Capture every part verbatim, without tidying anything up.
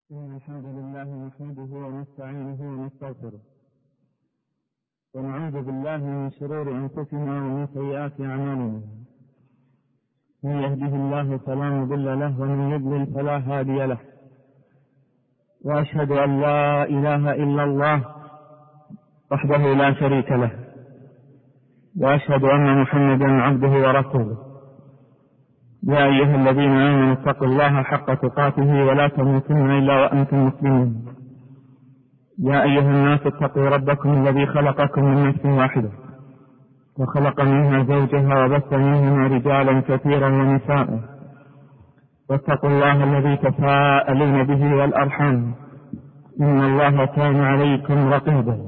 إن الحمد لله نحمده ونستعينه ونستغفره ونعوذ بالله من شرور أنفسنا ومن سيئات أعمالنا. من يهده الله فلا مضل له ومن يضلل فلا هادي له، وأشهد أن لا إله إلا الله وحده لا شريك له، وأشهد أن محمدا عبده ورسوله. يا أيها الذين آمنوا اتقوا الله حق تقاته ولا تموتن إلا وأنتم مسلمون. يا أيها الناس اتقوا ربكم الذي خلقكم من نفس واحدة وخلق منها زوجها وبث منهما رجالا كثيرا ونساء، واتقوا الله الذي تساءلون به والأرحام إن الله كان عليكم رقيبا.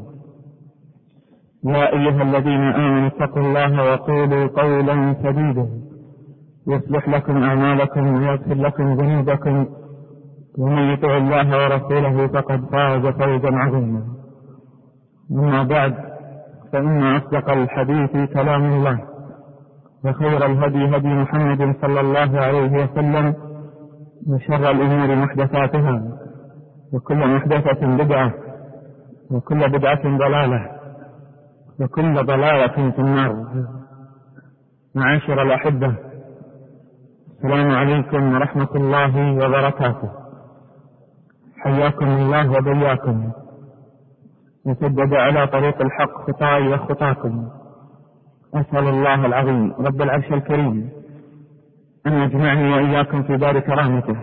يا أيها الذين آمنوا اتقوا الله وقولوا قولا سديدا يصلح لكم أعمالكم ويغفر لكم ذنوبكم، ومن يطع الله ورسوله فقد فاز فوزا عظيما. أما بعد، فإن أصدق الحديث كلام الله، وخير الهدي هدي محمد صلى الله عليه وسلم، وشر الأمور محدثاتها، وكل محدثة بدعة، وكل بدعة ضلالة، وكل ضلالة في النار. معاشر الأحبة، السلام عليكم ورحمة الله وبركاته. حياكم الله وبياكم، وسدد على طريق الحق خطاي وخطاكم. أسأل الله العظيم رب العرش الكريم أن يجمعني وإياكم في دار كرامته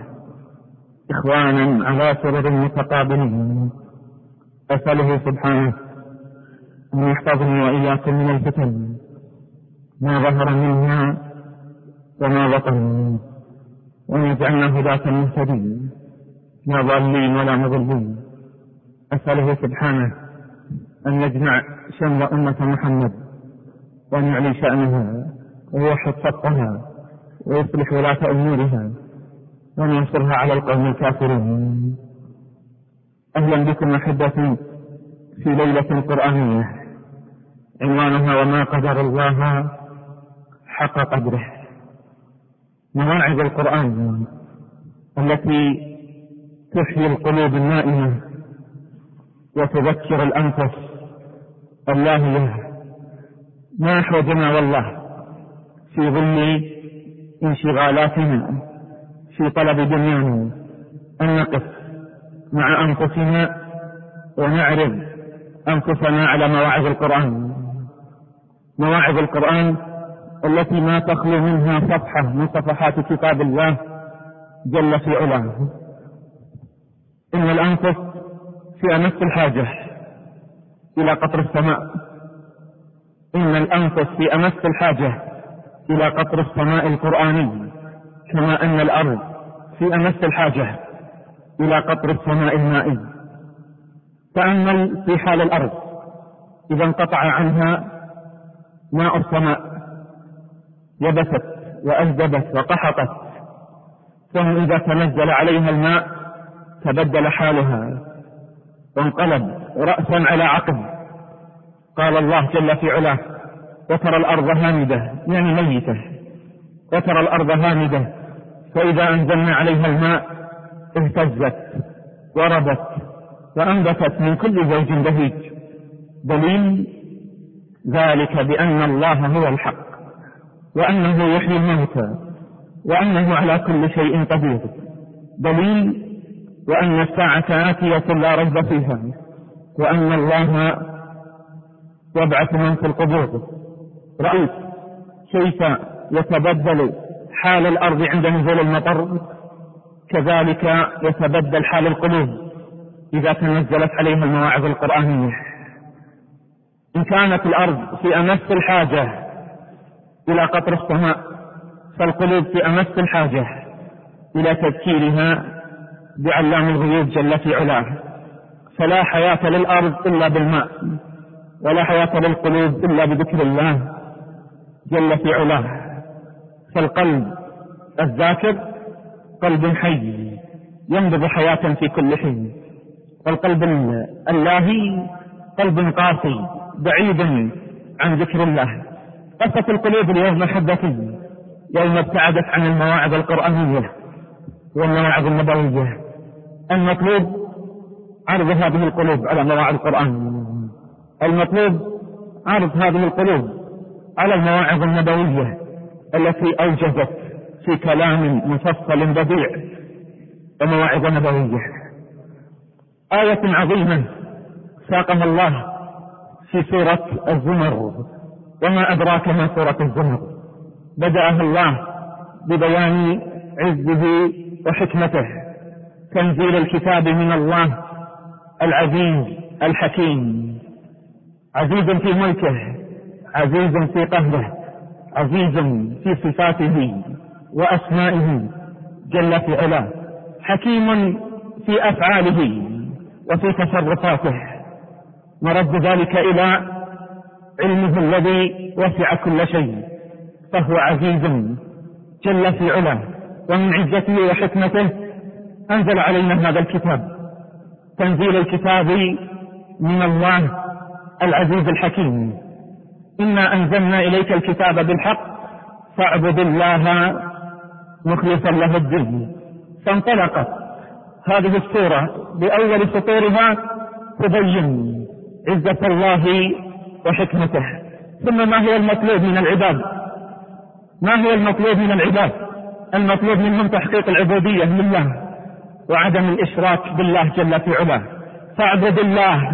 إخوانا على سرر متقابلين. أسأله سبحانه أن يحفظني وإياكم من الفتن ما ظهر منها وما بطن، وأن يجعلنا هداة مهتدين لا ضالين ولا مضلين. أسأله سبحانه أن يجمع شمل أمة محمد، وأن يعلي شأنها ويوحد صفها ويصلح ولاة أمورها، وأن ينصرها على القوم الكافرين. أهلا بكم أحبتي في ليلة قرآنية عنوانها وما قدر الله حق قدره. مواعظ القرآن التي تحيي القلوب النائمة وتذكر الأنفس اللاهية. ما أحوجنا والله في ظل انشغالاتنا في طلب دنيانا أن نقف مع أنفسنا ونعرض أنفسنا على مواعظ القرآن. مواعظ القرآن التي ما تخلو منها صفحة من صفحات كتاب الله جل في علاه. إن الأنفس في أمس الحاجة إلى قطر السماء. إن الأنفس في أمس الحاجة إلى قطر السماء القرآني، كما أن الأرض في أمس الحاجة إلى قطر السماء المائي. تأمل في حال الأرض إذا انقطع عنها ماء السماء، يبست وأجدبت وقحطت، ثم إذا تنزل عليها الماء تبدل حالها وانقلب رأسا على عقب. قال الله جل في علاه: وترى الأرض هامدة، يعني ميتة. وترى الأرض هامدة فإذا أنزلنا عليها الماء اهتزت وربت وأنبتت من كل زوج بهيج. دليل ذلك بأن الله هو الحق، وأنه يحيي الموتى، وأنه على كل شيء قدير. دليل وأن الساعة آتية لا ريب فيها، وأن الله يبعث من في القبور. رأيت كيف يتبدل حال الأرض عند نزول المطر، كذلك يتبدل حال القلوب إذا تنزلت عليها المواعظ القرآنية. إن كانت الأرض في أمس الحاجة إلى قطر السماء، فالقلوب في أمس الحاجة إلى تذكيرها بعلام الغيوب جل في علاه. فلا حياة للأرض إلا بالماء، ولا حياة للقلوب إلا بذكر الله جل في علاه. فالقلب الذاكر قلب حي ينبض حياة في كل حين، والقلب اللاهي قلب قاسي بعيد عن ذكر الله. قصة القلوب اليوم محبتي يوم ابتعدت عن المواعظ القرآنية والمواعظ النبوية، المطلوب عرض هذه القلوب على مواعظ القرآن، المطلوب عرض هذه القلوب على المواعظ النبوية التي أوجدت في كلام مفصل بديع ومواعظ نبوية. آية عظيمة ساقها الله في سورة الزمر، وما أدراك ما سورة الزمر. بدأها الله ببيان عزه وحكمته، تنزيل الكتاب من الله العزيز الحكيم، عزيز في ملكه، عزيز في قهره، عزيز في صفاته وأسمائه جل في علاه، حكيم في أفعاله وفي تصرفاته، مرد ذلك إلى علمه الذي وسع كل شيء، فهو عزيز جل في علاه. ومن عزته وحكمته أنزل علينا هذا الكتاب، تنزيل الكتاب من الله العزيز الحكيم. إنا أنزلنا إليك الكتاب بالحق فاعبد الله مخلصا له الدين. فانطلقت هذه السورة بأول سطورها تبين عزة الله وحكمته. ثم ما هو المطلوب من العباد؟ ما هو المطلوب من العباد؟ المطلوب منهم تحقيق العبودية لله وعدم الإشراك بالله جل في علاه. فاعبد الله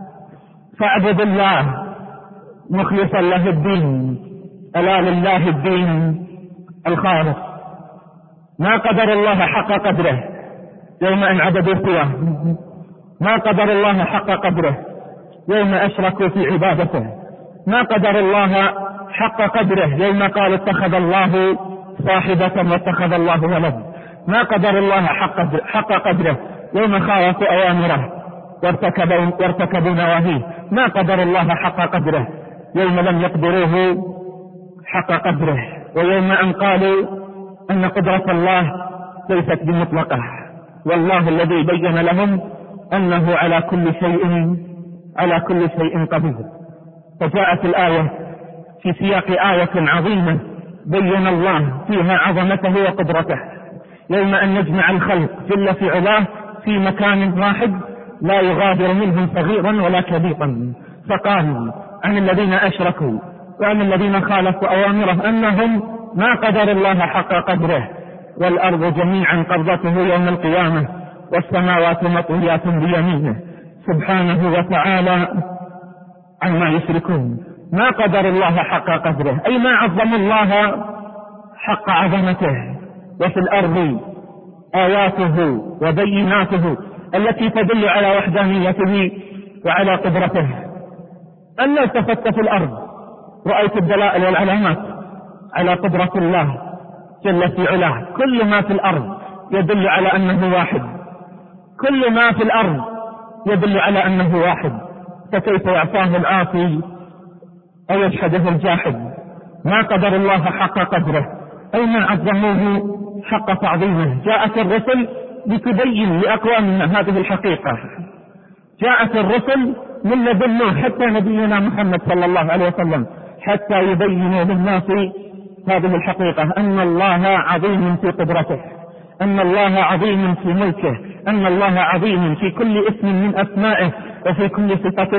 فاعبد الله مخلصا له الدين، ألا لله الدين الخالص. ما قدر الله حق قدره يوم أن عبدوا سواه، ما قدر الله حق قدره يوم أشركوا في عبادته، ما قدر الله حق قدره يوم قال اتخذ الله صاحبة واتخذ الله ولد، ما قدر الله حق, حق قدره يوم خالفوا أوامره وارتكبوا, وارتكبوا نواهيه، ما قدر الله حق قدره يوم لم يقدروه حق قدره، ويوم أن قالوا أن قدرة الله ليست بمطلقة، والله الذي بين لهم أنه على كل شيء على كل شيء قدير. فجاءت الآية في سياق آية عظيمة بين الله فيها عظمته وقدرته، يوم أن يجمع الخلق جل في علاه في مكان واحد لا يغادر منهم صغيرا ولا كبيرا، فقال عن الذين أشركوا وعن الذين خالفوا أوامره أنهم ما قدر الله حق قدره، والأرض جميعا قبضته يوم القيامة والسماوات مطويات بيمينه سبحانه وتعالى عما يشركون. ما قدر الله حق قدره أي ما عظم الله حق عظمته. وفي الأرض آياته وبيناته التي تدل على وحدانيته وعلى قدرته. أن التفت في الأرض رأيت الدلائل والعلامات على قدرة الله جل في علاه. كل ما في الأرض يدل على أنه واحد، كل ما في الأرض يدل على أنه واحد، فكيف يعصاه العاصي أو يجحده الجاحد؟ ما قدر الله حق قدره أي ما عظموه حق تعظيمه. جاءت الرسل لتبين لأقوامنا هذه الحقيقة، جاءت الرسل من لدن حتى نبينا محمد صلى الله عليه وسلم حتى يبينوا للناس هذه الحقيقة، أن الله عظيم في قدرته، أن الله عظيم في ملكه، أن الله عظيم في كل اسم من أسمائه وفي كل صفة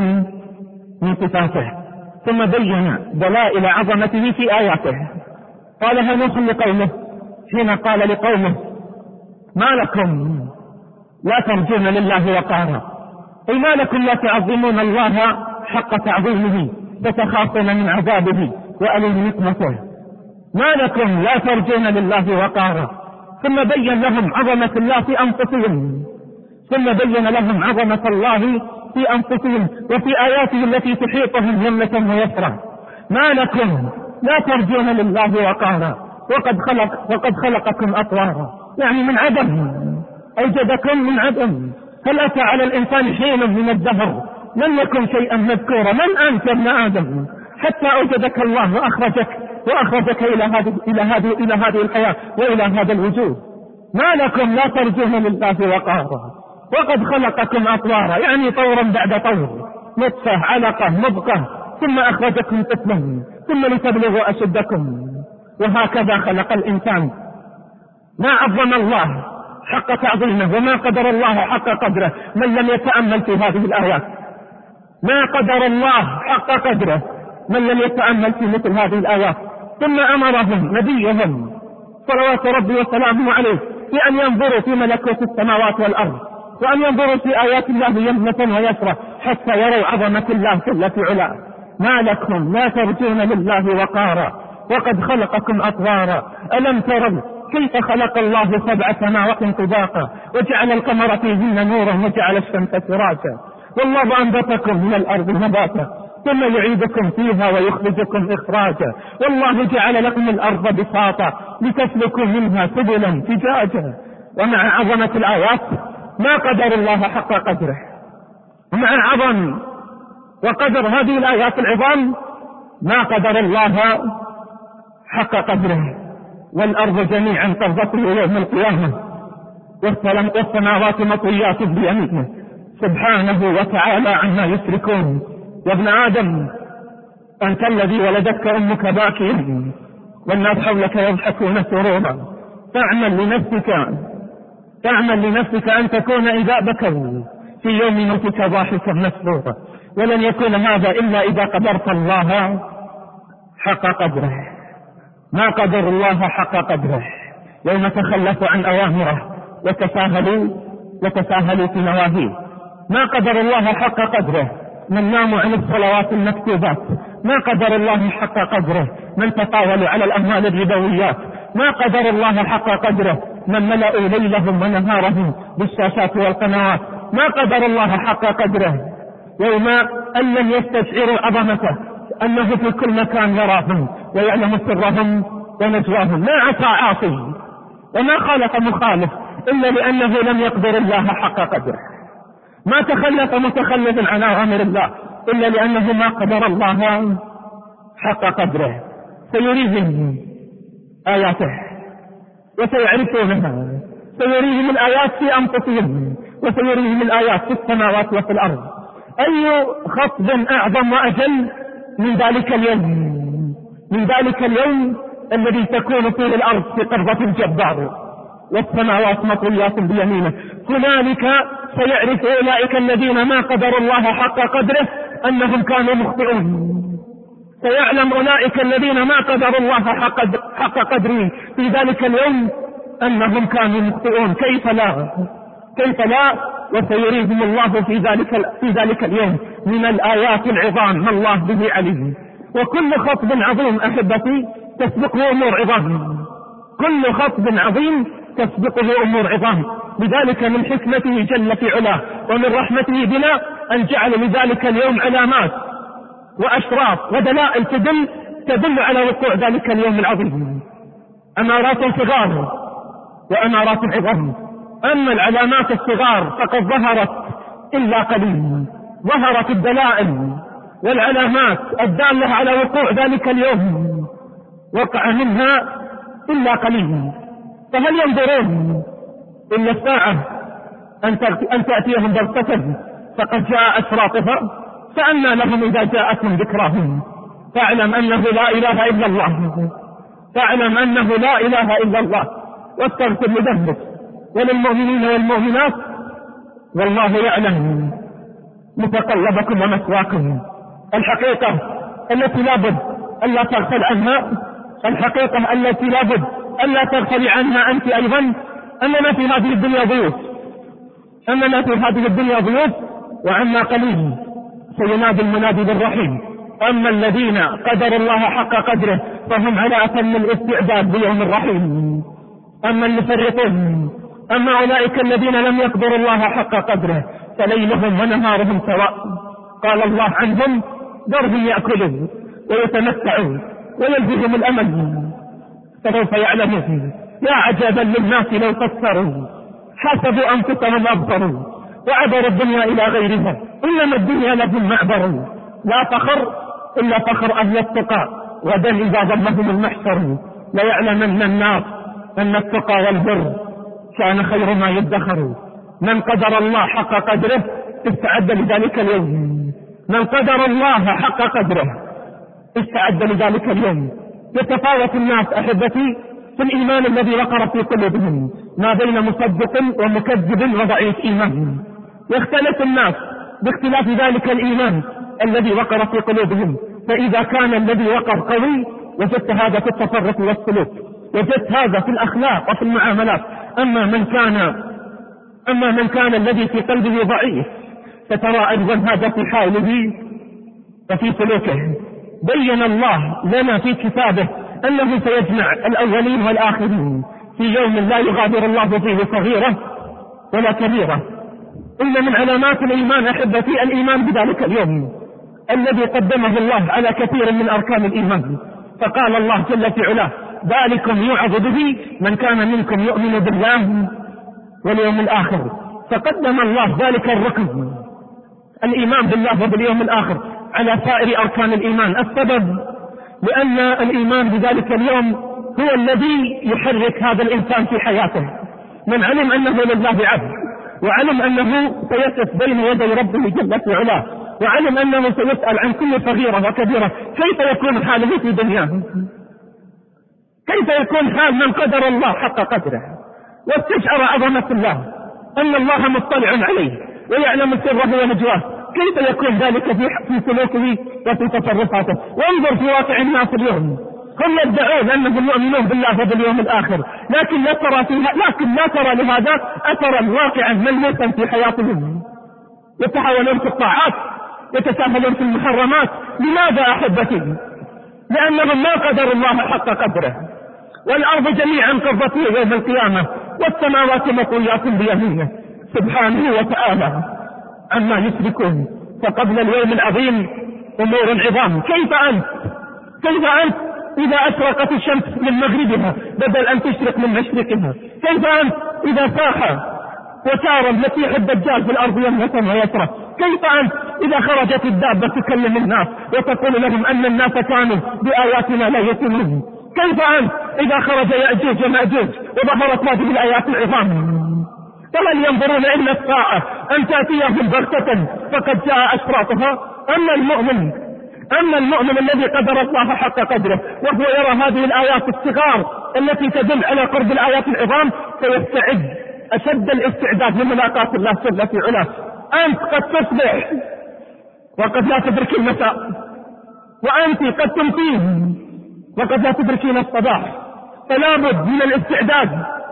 من صفاته. ثم بين دلائل عظمته في آياته. قالها نوح لقومه حين قال لقومه ما لكم لا ترجون لله وقارا، أي ما لكم لا تعظمون الله حق تعظيمه فتخافون من عذابه وأليم نقمته، ما لكم لا ترجون لله وقارا. ثم بين لهم عظمة الله في أنفسهم، ثم بين لهم عظمة الله في أنفسهم وفي آياته التي تحيطهم يمنة ويسرا. ما لكم لا ترجون لله وقارا وقد خلق وقد خلقكم أطوارا، يعني من عدم أوجدكم من عدم. هل أتى على الإنسان حين من الدهر لم يكن شيئا مذكورا؟ من أنت ابن آدم حتى أوجدك الله وأخرجك وأخرجك إلى هذه إلى هذه إلى هذه الحياة وإلى هذا الوجود. ما لكم لا ترجون لله وقارا وقد خلقكم أطوارا، يعني طورا بعد طور، نطفة علقة مضغة ثم أخرجكم طفلا ثم لتبلغوا أشدكم، وهكذا خلق الإنسان. ما عظم الله حق تعظيمه وما قدر الله حق قدره من لم يتأمل في هذه الآيات. ما قدر الله حق قدره من لم يتأمل في مثل هذه الآيات. ثم أمرهم نبيهم صلوات ربي وسلامه عليه بأن ينظروا في ملكوت السماوات والأرض، وأن ينظروا في آيات الله يمنة ويسرة حتى يروا عظمة الله جل في علاه. ما لكم لا ترجون لله وقارا وقد خلقكم أطوارا ألم تروا كيف خلق الله سبع سماوات طباقا وجعل القمر فيهن نورا وجعل الشمس سراجا والله أنبتكم من الأرض نباتا ثم يعيدكم فيها ويخرجكم إخراجا والله جعل لكم الأرض بساطا لتسلكوا منها سبلا فجاجا. ومع عظمة الآيات ما قدر الله حق قدره. ومع عظم وقدر هذه الآيات العظام ما قدر الله حق قدره. والأرض جميعا قبضته يوم القيامة والسماوات مطويات بيمينه سبحانه وتعالى عما يشركون. يا ابن آدم أنت الذي ولدتك أمك باكيا والناس حولك يضحكون سرورا. تعمل لنفسك تعمل لنفسك أن تكون إذا بكوا في يوم موتك ضاحكا مسرورا، ولن يكون هذا إلا إذا قدرت الله حق قدره. ما قدر الله حق قدره يوم تخلفوا عن أوامره وتساهلوا وتساهلوا في نواهيه. ما قدر الله حق قدره من ناموا عن الصلوات المكتوبات. ما قدر الله حق قدره من تطاولوا على الأموال الربويات. ما قدر الله حق قدره من ملأوا ليلهم ونهارهم بالشاشات والقنوات. ما قدر الله حق قدره يوم أن لم يستشعروا عظمته أنه في كل مكان يراهم ويعلم سرهم ونجواهم. ما عصى عاصي وما خالف مخالف إلا لأنه لم يقدر الله حق قدره. ما تخلف متخلف عن أوامر الله إلا لأنه ما قدر الله حق قدره. سيريهم آياته وسيعرفونها. سيريهم الآيات في أنفسهم وسيريهم الآيات في السماوات وفي الأرض. أي خطب أعظم وأجل من ذلك اليوم من ذلك اليوم الذي تكون فيه الأرض في قبضة الجبار والسماوات مطويات بيمينه. هنالك سيعرف أولئك الذين ما قدروا الله حق قدره أنهم كانوا مخطئون. سيعلم أولئك الذين ما قدروا الله حق حق قدره في ذلك اليوم أنهم كانوا مخطئون. كيف لا كيف لا وسيريهم الله في ذلك في ذلك اليوم من الآيات العظام ما الله به عليم. وكل خطب عظيم أحبتي تسبقه أمور عظام. كل خطب عظيم تسبقه أمور عظام. لذلك من حكمته جل في علاه ومن رحمته بنا أن جعل لذلك اليوم علامات وأشراط ودلائل تدل تدل على وقوع ذلك اليوم العظيم. أمارات صغار وأمارات عظام. أما العلامات الصغار فقد ظهرت إلا قليل. ظهرت الدلائل والعلامات الدالة على وقوع ذلك اليوم وقع منها إلا قليل. فهل ينظرون إلا الساعة أن تأتيهم بغتة فقد جاء أشراطها؟ فأنى لهم إذا جاءتهم ذكراهم. فاعلم أنه لا إله إلا الله فاعلم أنه لا إله إلا الله واستغفر لذنبك وللمؤمنين والمؤمنات والله يعلم متقلبكم ومثواكم. الحقيقة التي لابد ألا تغفل عنها الحقيقة التي لابد ألا تغفل عنها أنت أيضا أننا في هذه الدنيا ضيوف أننا في هذه الدنيا ضيوف وعما قليل سينادي المنادي بالرحيم. أما الذين قدروا الله حق قدره فهم على أتم الاستعداد بيوم الرحيم. أما المفرطون أما أولئك الذين لم يقدروا الله حق قدره فليلهم ونهارهم سواء. قال الله عنهم ذرهم يأكلون ويتمتعون ويلزهم الأمل فسوف يعلمون. يا عجبا للناس لو فكروا حسبوا أنفسهم أبصروا وعبروا الدنيا إلى غيرها إنما الدنيا لهم معبر. لا فخر إلا فخر أهل التقى غدا إذا ضمهم المحشر ليعلمن الناس أن التقى والبر كان خير ما يدخر. من قدر الله حق قدره استعد لذلك اليوم. من قدر الله حق قدره استعد لذلك اليوم. يتفاوت الناس أحبتي في الإيمان الذي وقر في قلوبهم ما بين مصدق ومكذب وضعيف إيمان. يختلف الناس باختلاف ذلك الإيمان الذي وقر في قلوبهم، فإذا كان الذي وقر قوي وجدت هذا في التصرف والسلوك، وجدت هذا في الأخلاق وفي المعاملات. أما من كان أما من كان الذي في قلبه ضعيف فترى أيضا هذا في حاله وفي سلوكه. بين الله لنا في كتابه أنه سيجمع الأولين والآخرين في يوم لا يغادر الله فيه صغيرة ولا كبيرة. إن من علامات الإيمان أحبتي الإيمان بذلك اليوم الذي قدمه الله على كثير من أركان الإيمان. فقال الله جل في علاه: ذلكم يوعظ به من كان منكم يؤمن بالله واليوم الآخر. فقدم الله ذلك الركن الإيمان بالله وباليوم الآخر على سائر أركان الإيمان. السبب لأن الإيمان بذلك اليوم هو الذي يحرك هذا الإنسان في حياته. من علم أنه لله عبد، وعلم أنه سيقف بين يدي ربه جل في علاه، وعلم أنه سيسأل عن كل صغيرة وكبيرة، كيف يكون حاله في دنياه؟ كيف يكون حال من قدر الله حق قدره واستشعر عظمة الله، أن الله مطلع عليه ويعلم سره ونجواه؟ كيف يكون ذلك في سلوكه وفي تصرفاته؟ وانظر في واقع الناس اليوم، هم يدعون أنهم يؤمنون بالله وباليوم الآخر، لكن لا ترى فيها لكن لا ترى لهذا أثرا واقعا ملموسا في حياتهم. يتحولون في الطاعات، يتساهلون في المحرمات. لماذا أحبتي؟ لأنهم ما قدروا الله حق قدره. والأرض جميعا قبضته يوم القيامة والسماوات مطويات بيمينه سبحانه وتعالى عما يشركون. فقبل اليوم العظيم أمور عظام. كيف أنت كيف أنت إذا أشرقت الشمس من مغربها بدل أن تشرق من مشرقها؟ كيف أنت إذا ساح وسار المسيح الدجال في الأرض يمنة ويسرى؟ كيف أنت إذا خرجت الدابة تكلم الناس وتقول لهم أن الناس كانوا بآياتنا لا يؤمنون؟ كيف أنت إذا خرج يأجوج ومأجوج وظهرت هذه الآيات العظام؟ فهل ينظرون إلا الساعة أن تأتيهم بغتة فقد جاء أشراطها؟ أما المؤمن أما المؤمن الذي قدر الله حق قدره وهو يرى هذه الآيات الصغار التي تدل على قرب الآيات العظام فيستعد أشد الاستعداد لملاقاة الله جل في علاه. أنت قد تصبح وقد لا تدرك المساء، وأنت قد تمسين وقد لا تدركين الصباح. فلا بد من الاستعداد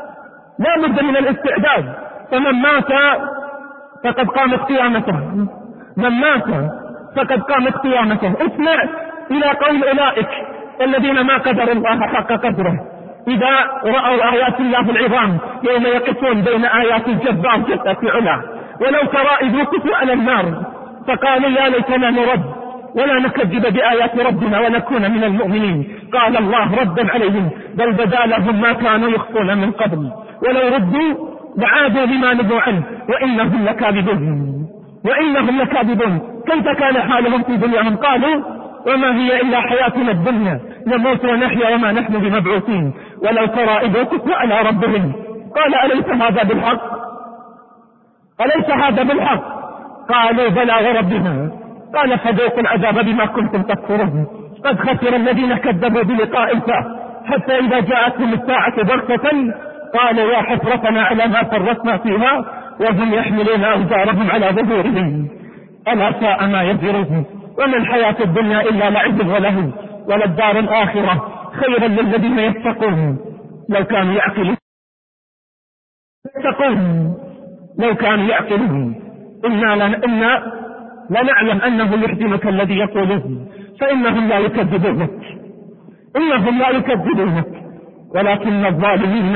لا بد من الاستعداد. فمن مات فقد قامت قيامته من مات فقد قامت قيامته. اسمع إلى قول أولئك الذين ما قدروا الله حق قدره إذا رأوا آيات الله العظام يوم يقفون بين آيات الجبار جل في علاه. ولو ترى إذ وقفوا على النار فقالوا يا ليتنا نرد ولا نكذب بآيات ربنا ونكون من المؤمنين. قال الله ردا عليهم: بل بدا لهم ما كانوا يخفون من قبل ولو ردوا لعادوا لما نهوا عنه وإنهم لكاذبون وإنهم لكاذبون. كيف كان حالهم في دنياهم؟ قالوا: وما هي إلا حياتنا الدنيا نموت ونحيا وما نحن بمبعوثين. ولو ترى إذ وقفوا على ربهم قال: أليس هذا بالحق؟ أليس هذا بالحق؟ قالوا: بلى وربنا. قال: فذوقوا العذاب بما كنتم تكفرون. قد خسر الذين كذبوا بلقاء الله حتى إذا جاءتهم الساعة بغتة قالوا: يا حسرتنا على ما فرطنا فيها وهم يحملون أوزارهم على ظهورهم ألا ساء ما يزرون. وما الحياة الدنيا إلا لعب وله وللدار الآخرة خيرا للذين يتقون لو كانوا يعقلون يتقون لو كانوا يعقلون. إنا لنا لنعلم أنه يحزنك الذي يقوله فإنهم لا يكذبونك إنهم لا يكذبونك ولكن الظالمين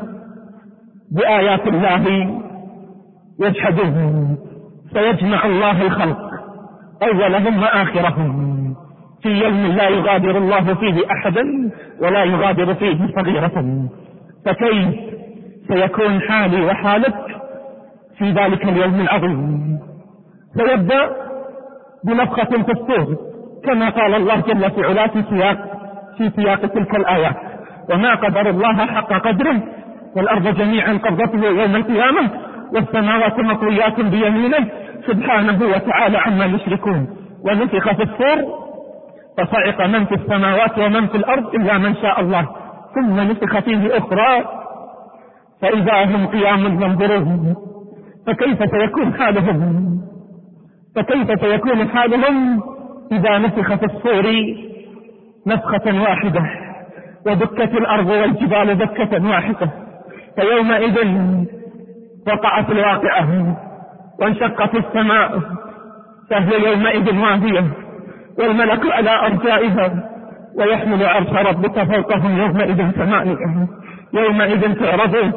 بآيات الله يجحدون. سيجمع الله الخلق أولهم وآخرهم في يوم لا يغادر الله فيه أحدا ولا يغادر فيه صغيرة. فكيف سيكون حالي وحالك في ذلك اليوم العظيم؟ سيبدأ بنفخة في الصور كما قال الله جل في علاه في سياق في سياق تلك الآيات: وما قدر الله حق قدره والأرض جميعا قبضته يوم القيامة والسماوات مطويات بيمينه سبحانه وتعالى عما يشركون. ونفخ في الصور فصعق من في السماوات ومن في الأرض إلا من شاء الله ثم نفخ فيه أخرى فإذا هم قيام ينظرون. فكيف سيكون حالهم فكيف سيكون حالهم إذا نفخ في الصور نفخة واحدة ودكت الأرض والجبال دكة واحدة، فيومئذ وقعت الواقعة وانشقت السماء فهي يومئذ واهية والملك على أرجائها ويحمل عرش ربك فوقهم يومئذ ثمانية. يومئذ تعرضون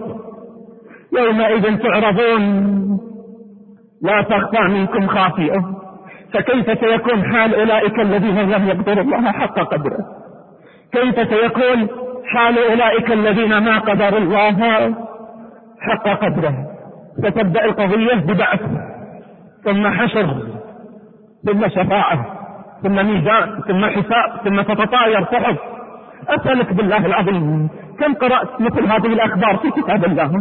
يومئذ تعرضون لا تخفى منكم خافية. فكيف سيكون حال أولئك الذين لم يقدروا الله حق قدره؟ كيف سيكون حال أولئك الذين ما قدروا الله حق قدره؟ ستبدأ القضية ببعث ثم حشر ثم شفاعة ثم ميزان ثم حساب ثم تتطاير صحف. أسألك بالله العظيم، كم قرأت مثل هذه الأخبار في كتاب الله؟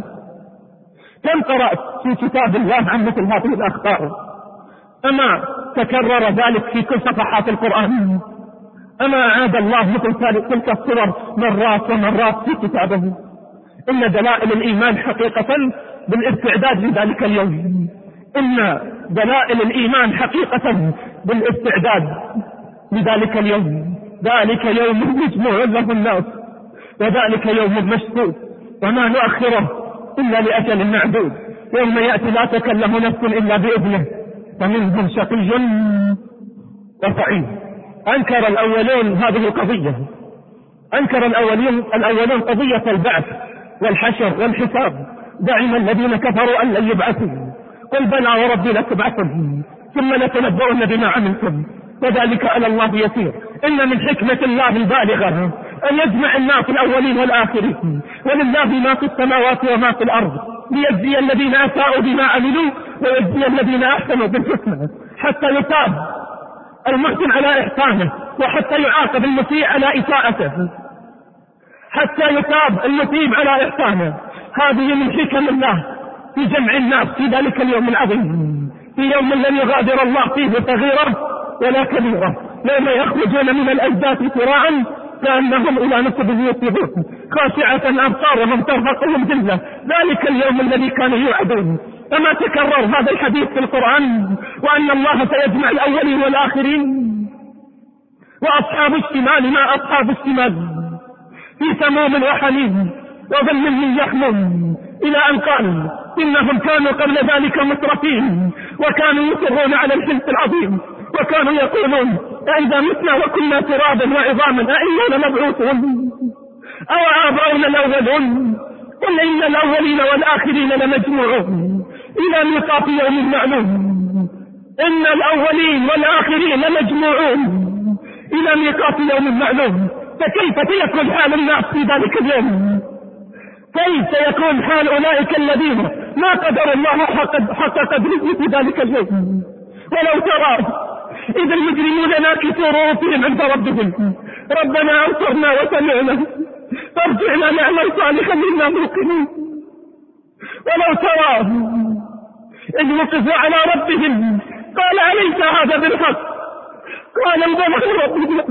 كم قرأت في كتاب الله عن مثل هذه الأخبار؟ أما تكرر ذلك في كل صفحات القرآن؟ أما عاد الله مثل تلك الصور مرات ومرات في كتابه؟ إن دلائل الإيمان حقيقة بالاستعداد لذلك اليوم. إن دلائل الإيمان حقيقة بالاستعداد لذلك اليوم. ذلك يوم مجموع له الناس وذلك يوم مشهود وما نؤخره إلا لأجل معدود. يوم يأتي لا تكلم نفس إلا بإذنه فمنهم شقي وسعيد. أنكر الأولون هذه القضية، أنكر الأولين الأولون قضية البعث والحشر والحساب. زعم الذين كفروا أن لن يبعثوا، قل بلى وربي لتبعثن ثم لتنبؤن بما عملتم وذلك على الله يسير. إن من حكمة الله البالغة أن يجمع الناس الأولين والآخرين، ولله ما في السماوات وما في الأرض، ليجزي الذين أساءوا بما عملوا ويجزي الذين أحسنوا بالحسنى، حتى يتاب المحسن على إحسانه وحتى يعاقب المسيء على إساءته، حتى يتاب المسيء على إحسانه. هذه من حكم الله في جمع الناس في ذلك اليوم العظيم، في يوم لن يغادر الله فيه صغيرة ولا كبيرة، يوم يخرجون من الأجداث سراعا كأنهم إلى نصب يوصبون خاشعة أبصارهم ترهقهم ذلة. ذلك اليوم الذي كانوا يوعدون. أما تكرر هذا الحديث في القرآن وأن الله سيجمع الأولين والآخرين؟ وأصحاب الشمال ما أصحاب الشمال في سموم وحميم وظل من يحمم، إلى أن قال إنهم كانوا قبل ذلك مترفين وكانوا يصرون على الحنث العظيم وكانوا يقولون أئذا متنا وكنا ترابا وعظاما أئنا لمبعوثون أو آباؤنا الأولون؟ قل إن الأولين والآخرين لمجموعون إلى ميقات يوم معلوم. إن الأولين والآخرين لمجموعون إلى ميقات يوم معلوم. فكيف سيكون حال الناس في ذلك اليوم؟ كيف سيكون حال أولئك الذين ما قدر الله حق, حق قدره في ذلك اليوم؟ ولو ترى إذا المجرمون ناكسوا رؤوسهم عند ربهم ربنا أبصرنا وسمعنا فارجعنا نعمل صالحا إنا موقنون. ولو ترى إذ وقفوا على ربهم قال أليس هذا بالحق؟ قالوا بلى وربنا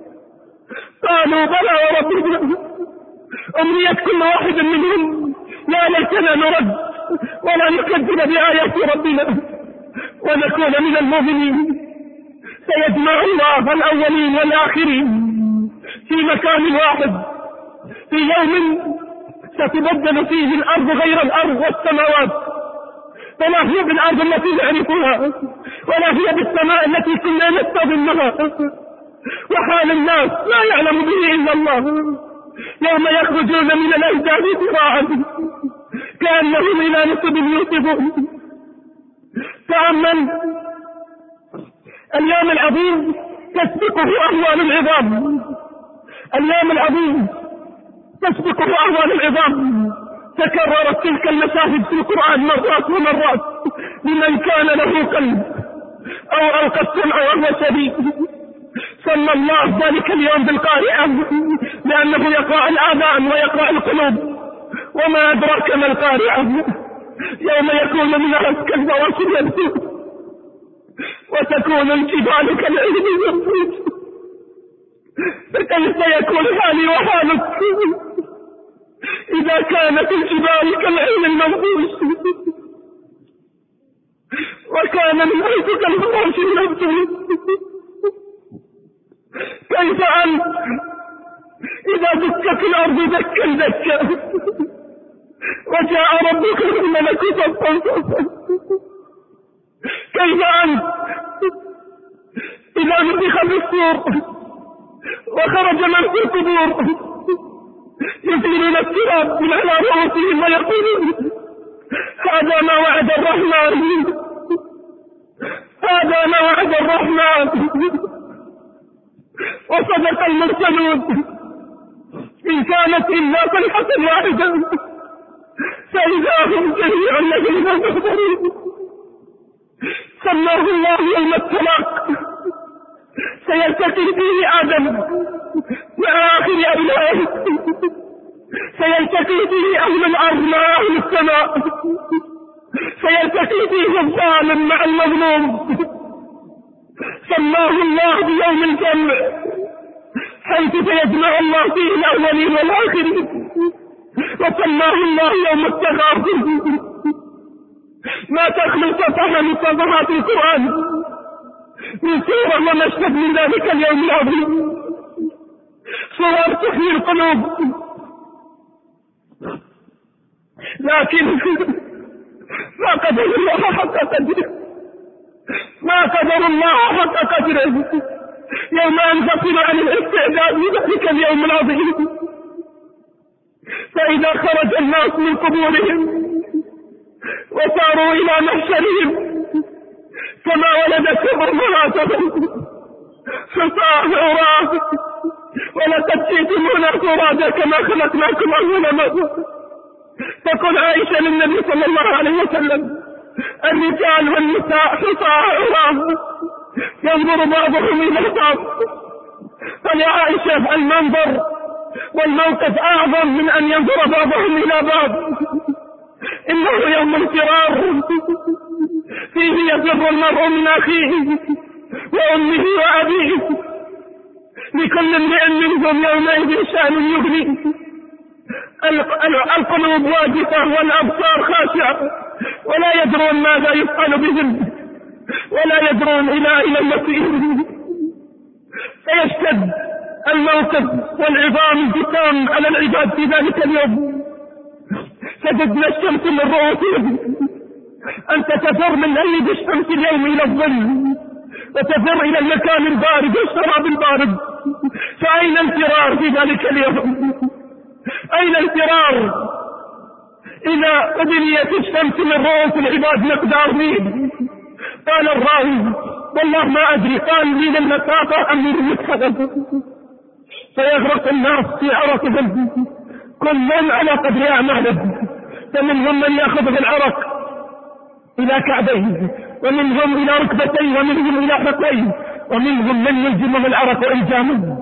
قالوا بلى وربنا. أمنية كل واحد منهم يا ليتنا نرد ولا نكذب بآيات ربنا ونكون من المؤمنين. سيجمع الله الأولين والآخرين في مكان واحد في يوم ستبدل فيه الأرض غير الأرض والسماوات، فلا هي بالأرض التي نعرفها ولا هي بالسماء التي كنا نستظلها. وحال الناس لا يعلم به إلا الله يوم يخرجون من الأجداث ذراعا كأنهم إلى نصب يوصبون. تأمل اليوم العظيم تسبقه أهوال العظام، اليوم العظيم تسبقه أهوال العظام. تكررت تلك المشاهد في القرآن مرات ومرات لمن كان له قلب أو ألقى السمع وهو شديد. سمى الله ذلك اليوم بالقارعة لأنه يقرأ الآذان ويقرأ القلوب. وما أدراك ما القارعة؟ يوم يكون منها كالفراش المبثوث وتكون الجبال كالعهن المنفوش. فكيف يكون حالي وحالك إذا كانت الجبال كالعين المنفوش وكان الناس كالفراش المبثوث، كيف أنت إذا دكت الأرض دكا دكا وجاء ربك بالملك صفا صفا؟ كيف أنت إذا نفخ في الصور وخرج من في القبور يزيلون التراب من على رؤوسهم ويقولون هذا ما وعد الرحمن، هذا ما وعد الرحمن وصدق المرسلون، إن كانت إلا صيحة واحدة فإذا هم جميع الذين يحضرون. سماه الله يوم الطلاق، سيلتقي فيه آدم مع آخر أولئك، سيلتقي فيه أهل الأرض مع أهل السماء، سيلتقي فيه الظالم مع المظلوم. سماه الله بيوم الجمع، حيث سيجمع الله فيه الأولين والآخرين. وسماه الله يوم التغابن. ما تخلو صفحة من صفحات القرآن من سورة ومشهد من ذلك اليوم العظيم، صور تحيي القلوب. لكن ما قدر الله حق قدره، ما قدر الله حق قدره يوم أنفصل عن الاستعداد لذلك اليوم العظيم. فإذا خرج الناس من قبورهم وصاروا إلى محشرهم كما ولدتهم أمهاتهم حصاة عراة، ولقد جئتمونا فرادا كما خلقناكم أول مرة. تقول عائشة للنبي صلى الله عليه وسلم الرجال والنساء حصاة عراة ينظر بعضهم إلى بعض. قال يا عائشة المنظر والموقف أعظم من أن ينظر بعضهم إلى بعض. إنه يوم الفرار فيه يفر المرء من أخيه وأمه وأبيه، لكل امرئ منهم يومئذ شأن يغنيه. القلوب واجفة والأبصار خاشعة ولا يدرون ماذا يفعل بهم ولا يدرون إلى إلى المصير. فيشتد الموقف والعظام الجسام على العباد في ذلك اليوم. تجد الشمس من رؤوسهم، أنت تفر من ليد الشمس اليوم إلى الظل وتفر إلى المكان البارد والشراب البارد. فأين الفرار في ذلك اليوم؟ أين الفرار إذا أبنيت الشمس من رؤوس العباد مقدار ميل؟ قال الراوي والله ما أدري، قال من المسافة أم من المسافة. فيغرق الناس في عرقهم كل على قدر أعماله، فمنهم من يأخذ بالعرق إلى كعبيه، ومنهم إلى ركبتيه، ومنهم إلى حقيه، ومنهم من يلزمه العرق إلزامه.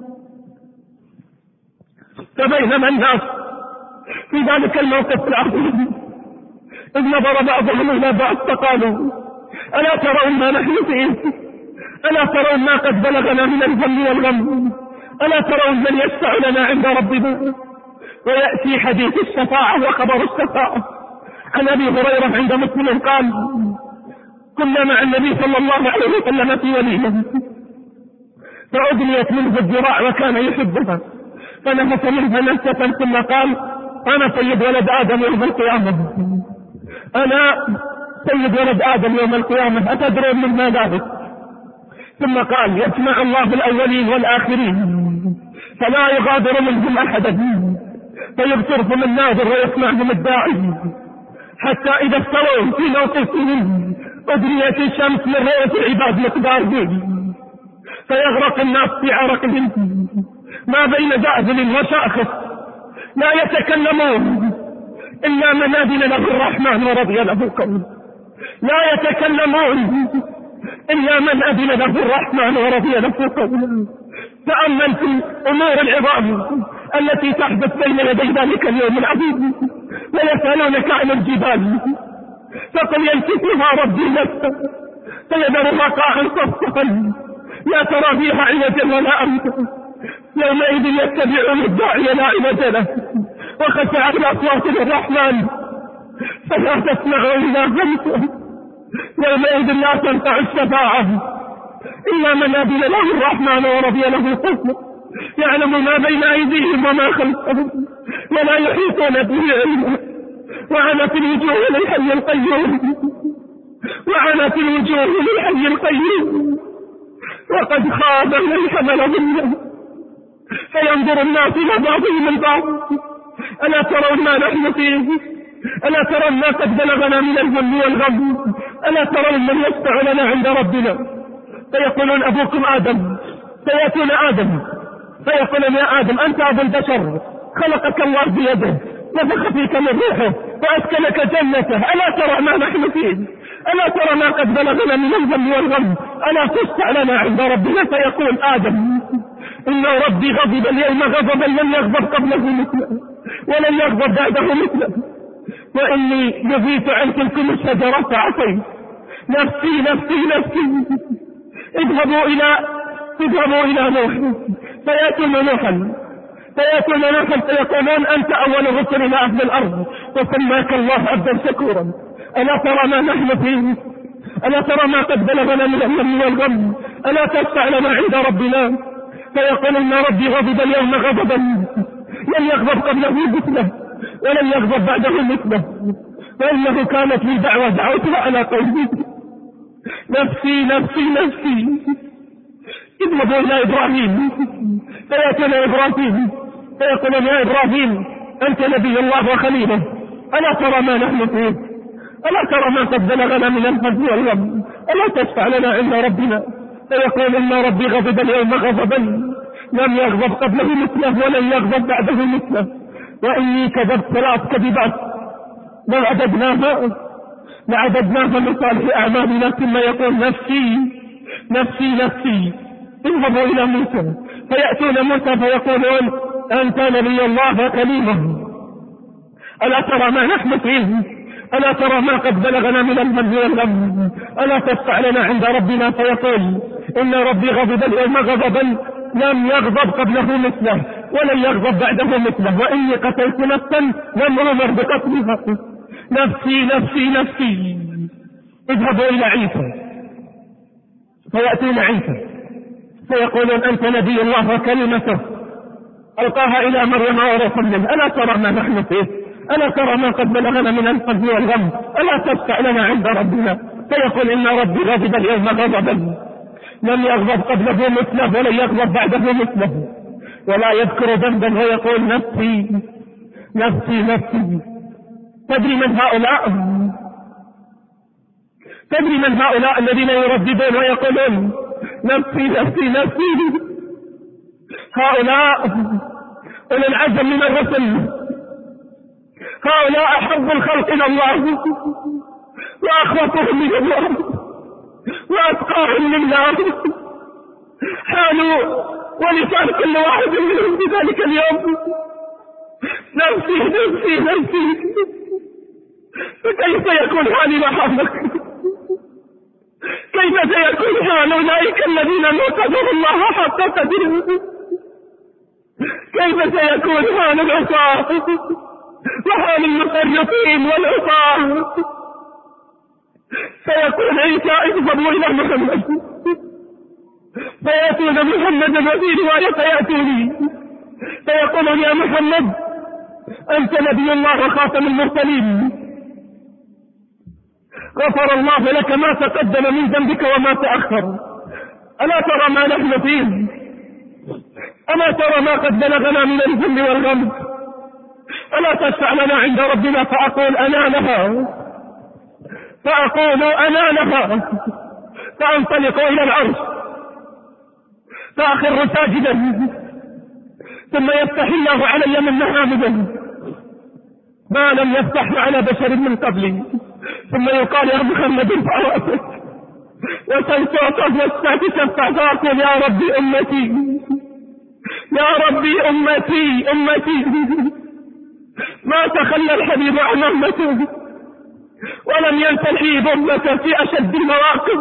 فبينما الناس في ذلك الموقف العظيم إذ نظر بعضهم إلى بعض فقالوا ألا ترون ما نحن فيه؟ ألا ترون ما قد بلغنا من الهم والغم؟ ألا ترون من يشفع لنا عند ربنا؟ ويأتي حديث الشفاعة وخبر الشفاعة عن أبي هريرة عند مسلم قال كنا مع النبي صلى الله عليه وسلم في وليمة فأدنيت منه الذراع وكان يحبها، فنفس منها نفسة ثم قال أنا سيد ولد آدم يوم القيامة، أنا سيد ولد آدم يوم القيامة، أتدرون من ما ذلك؟ ثم قال يجمع الله الأولين والآخرين فلا يغادر منهم أحدا، فيبصرهم الناظر ويسمعهم الداعي، حتى إذا استووا في موقفهم أدنيت الشمس من رؤوس العباد مقدار ذيل، فيغرق الناس في عرقهم ما بين زعزل وشاخص، لا يتكلمون إلا من أذن له الرحمن ورضي له قوله، لا يتكلمون إلا من أذن له الرحمن ورضي له قوله. تأمل في أمور العظام التي تحدث بين يدي ذلك اليوم العظيم، ويسألونك عن الجبال فقل ينسفها ربي نفسه فيذرها قاعا صفصفا لا ترى فيها عوجا ولا أمتا، يومئذ يتبعون الداعي لا عوج له وخشعت الأصوات للرحمن فلا تسمع إلا همسه. يومئذ لا تنفع الشفاعة إلا من أذن له الرحمن ورضي له قوله. يعلم ما بين أيديهم وما خلفهم ولا يحيطون به علما. وعنت الوجوه للحي القيوم وعنت الوجوه للحي القيوم وقد خاب من حمل ظلمه. فينظر الناس إلى بعضهم البعض ألا ترون ما نحن فيه؟ ألا ترون ما قد بلغنا من الهم والغم؟ ألا ترون من يشفع لنا عند ربنا؟ فيقولون أبوكم آدم. فيأتون آدم فيقولون يا آدم أنت أبو البشر، خلقك الله بيده، نفخ فيك من روحه وأسكنك جنته. ألا ترى ما نحن فيه؟ ألا ترى ما قد بلغنا من الهم والغم؟ ألا تشفع لنا عند ربنا؟ فيقول آدم إن ربي غضب اليوم غضبا لم يغضب قبله مثله ولن يغضب بعده مثله، وإني نهيت عن تلكم الشجرة فعصيت. نفسي نفسي نفسي. اذهبوا إلى اذهبوا إلى نوح فيأتون نوحا فيأتون نوحا فيقولون أنت أول رسل إلى أهل الأرض وسماك الله عبدا شكورا. ألا ترى ما نحن فيه؟ ألا ترى ما قد بلغنا من الهم والغم؟ ألا تشفع لنا عند ربنا؟ فيقول إن ربي غضب اليوم غضبا لم يغضب قبله مثله ولن يغضب بعده مثله، فإنه كانت لي دعوة دعوتها على قومي. نفسي نفسي نفسي. اذهبوا إلى إبراهيم فيأتون إبراهيم فيقولون يا إبراهيم أنت نبي الله وخليله، ألا ترى ما نحن فيه؟ ألا ترى ما قد بلغنا من الهم والغم؟ ألا تشفع لنا عند ربنا؟ فيقول إن ربي غضب اليوم غضبا لم يغضب قبله مثله ولن يغضب بعده مثله، وإني كذبت ثلاث كذبات لو عددناها لعددناها من صالح أعمالنا. ثم يقول نفسي نفسي نفسي. اذهبوا إلى موسى فيأتون موسى فيقولون أنت نبي الله وكليمه، ألا ترى ما نحن فيه؟ ألا ترى ما قد بلغنا من الهم والغم؟ ألا تشفع لنا عند ربنا؟ فيقول إن ربي غضب اليوم غضبا لم يغضب قبله مثله ولن يغضب بعده مثله، وإني قتلت نفسا لم أمر بقتلها. نفسي نفسي نفسي. اذهبوا إلى عيسى فيأتون عيسى فيقولون أنت نبي الله وكلمته ألقاها إلى مريم وروح منه، ألا ترى ما نحن فيه؟ ألا ترى ما قد بلغنا من الهم والغم؟ ألا تشفع لنا عند ربنا؟ فيقول إن ربي غضب اليوم غضبا لم يغضب قبله مثله ولن يغضب بعده مثله، ولا يذكر ذنبا ويقول نفسي نفسي نفسي. تدري من هؤلاء؟ تدري من هؤلاء الذين يرددون ويقولون نفسي نفسي نفسي؟ هؤلاء أولي العزم من الرسل، هؤلاء أحب الخلق إلى الله وأخوفهم من الله وأتقاهم لله. حالوا ولسان كل واحد منهم في ذلك اليوم نفسي نفسي نفسي. فكيف يكون حالي محمد؟ كيف سيكون حال أولئك الذين نصروا الله حق قدره؟ كيف سيكون حال العصاة وحال المقرطين والعصاة؟ فيقول عيسى اذهبوا إلى محمد فيأتون محمدا وفي رواية فيأتوني فيقولون يا محمد أنت نبي الله وخاتم المرسلين، غفر الله لك ما تقدم من ذنبك وما تأخر. ألا ترى ما نحن فيه؟ ألا ترى ما قد بلغنا من الهم والغم؟ ألا تشفع لنا عند ربنا؟ فأقول أنا لها فأقول أنا لها فأنطلق إلى العرش فأخر ساجدا ثم يفتح الله علي من محامده ما لم يفتح على بشر من قبلي، ثم يقال يا محمد فأرأتك وسوف والساعة تفتح فأقول يا ربي أمتي يا ربي أمتي أمتي. ما تخلى الحبيب عن أمته ولم ينتهي أمته في أشد المواقف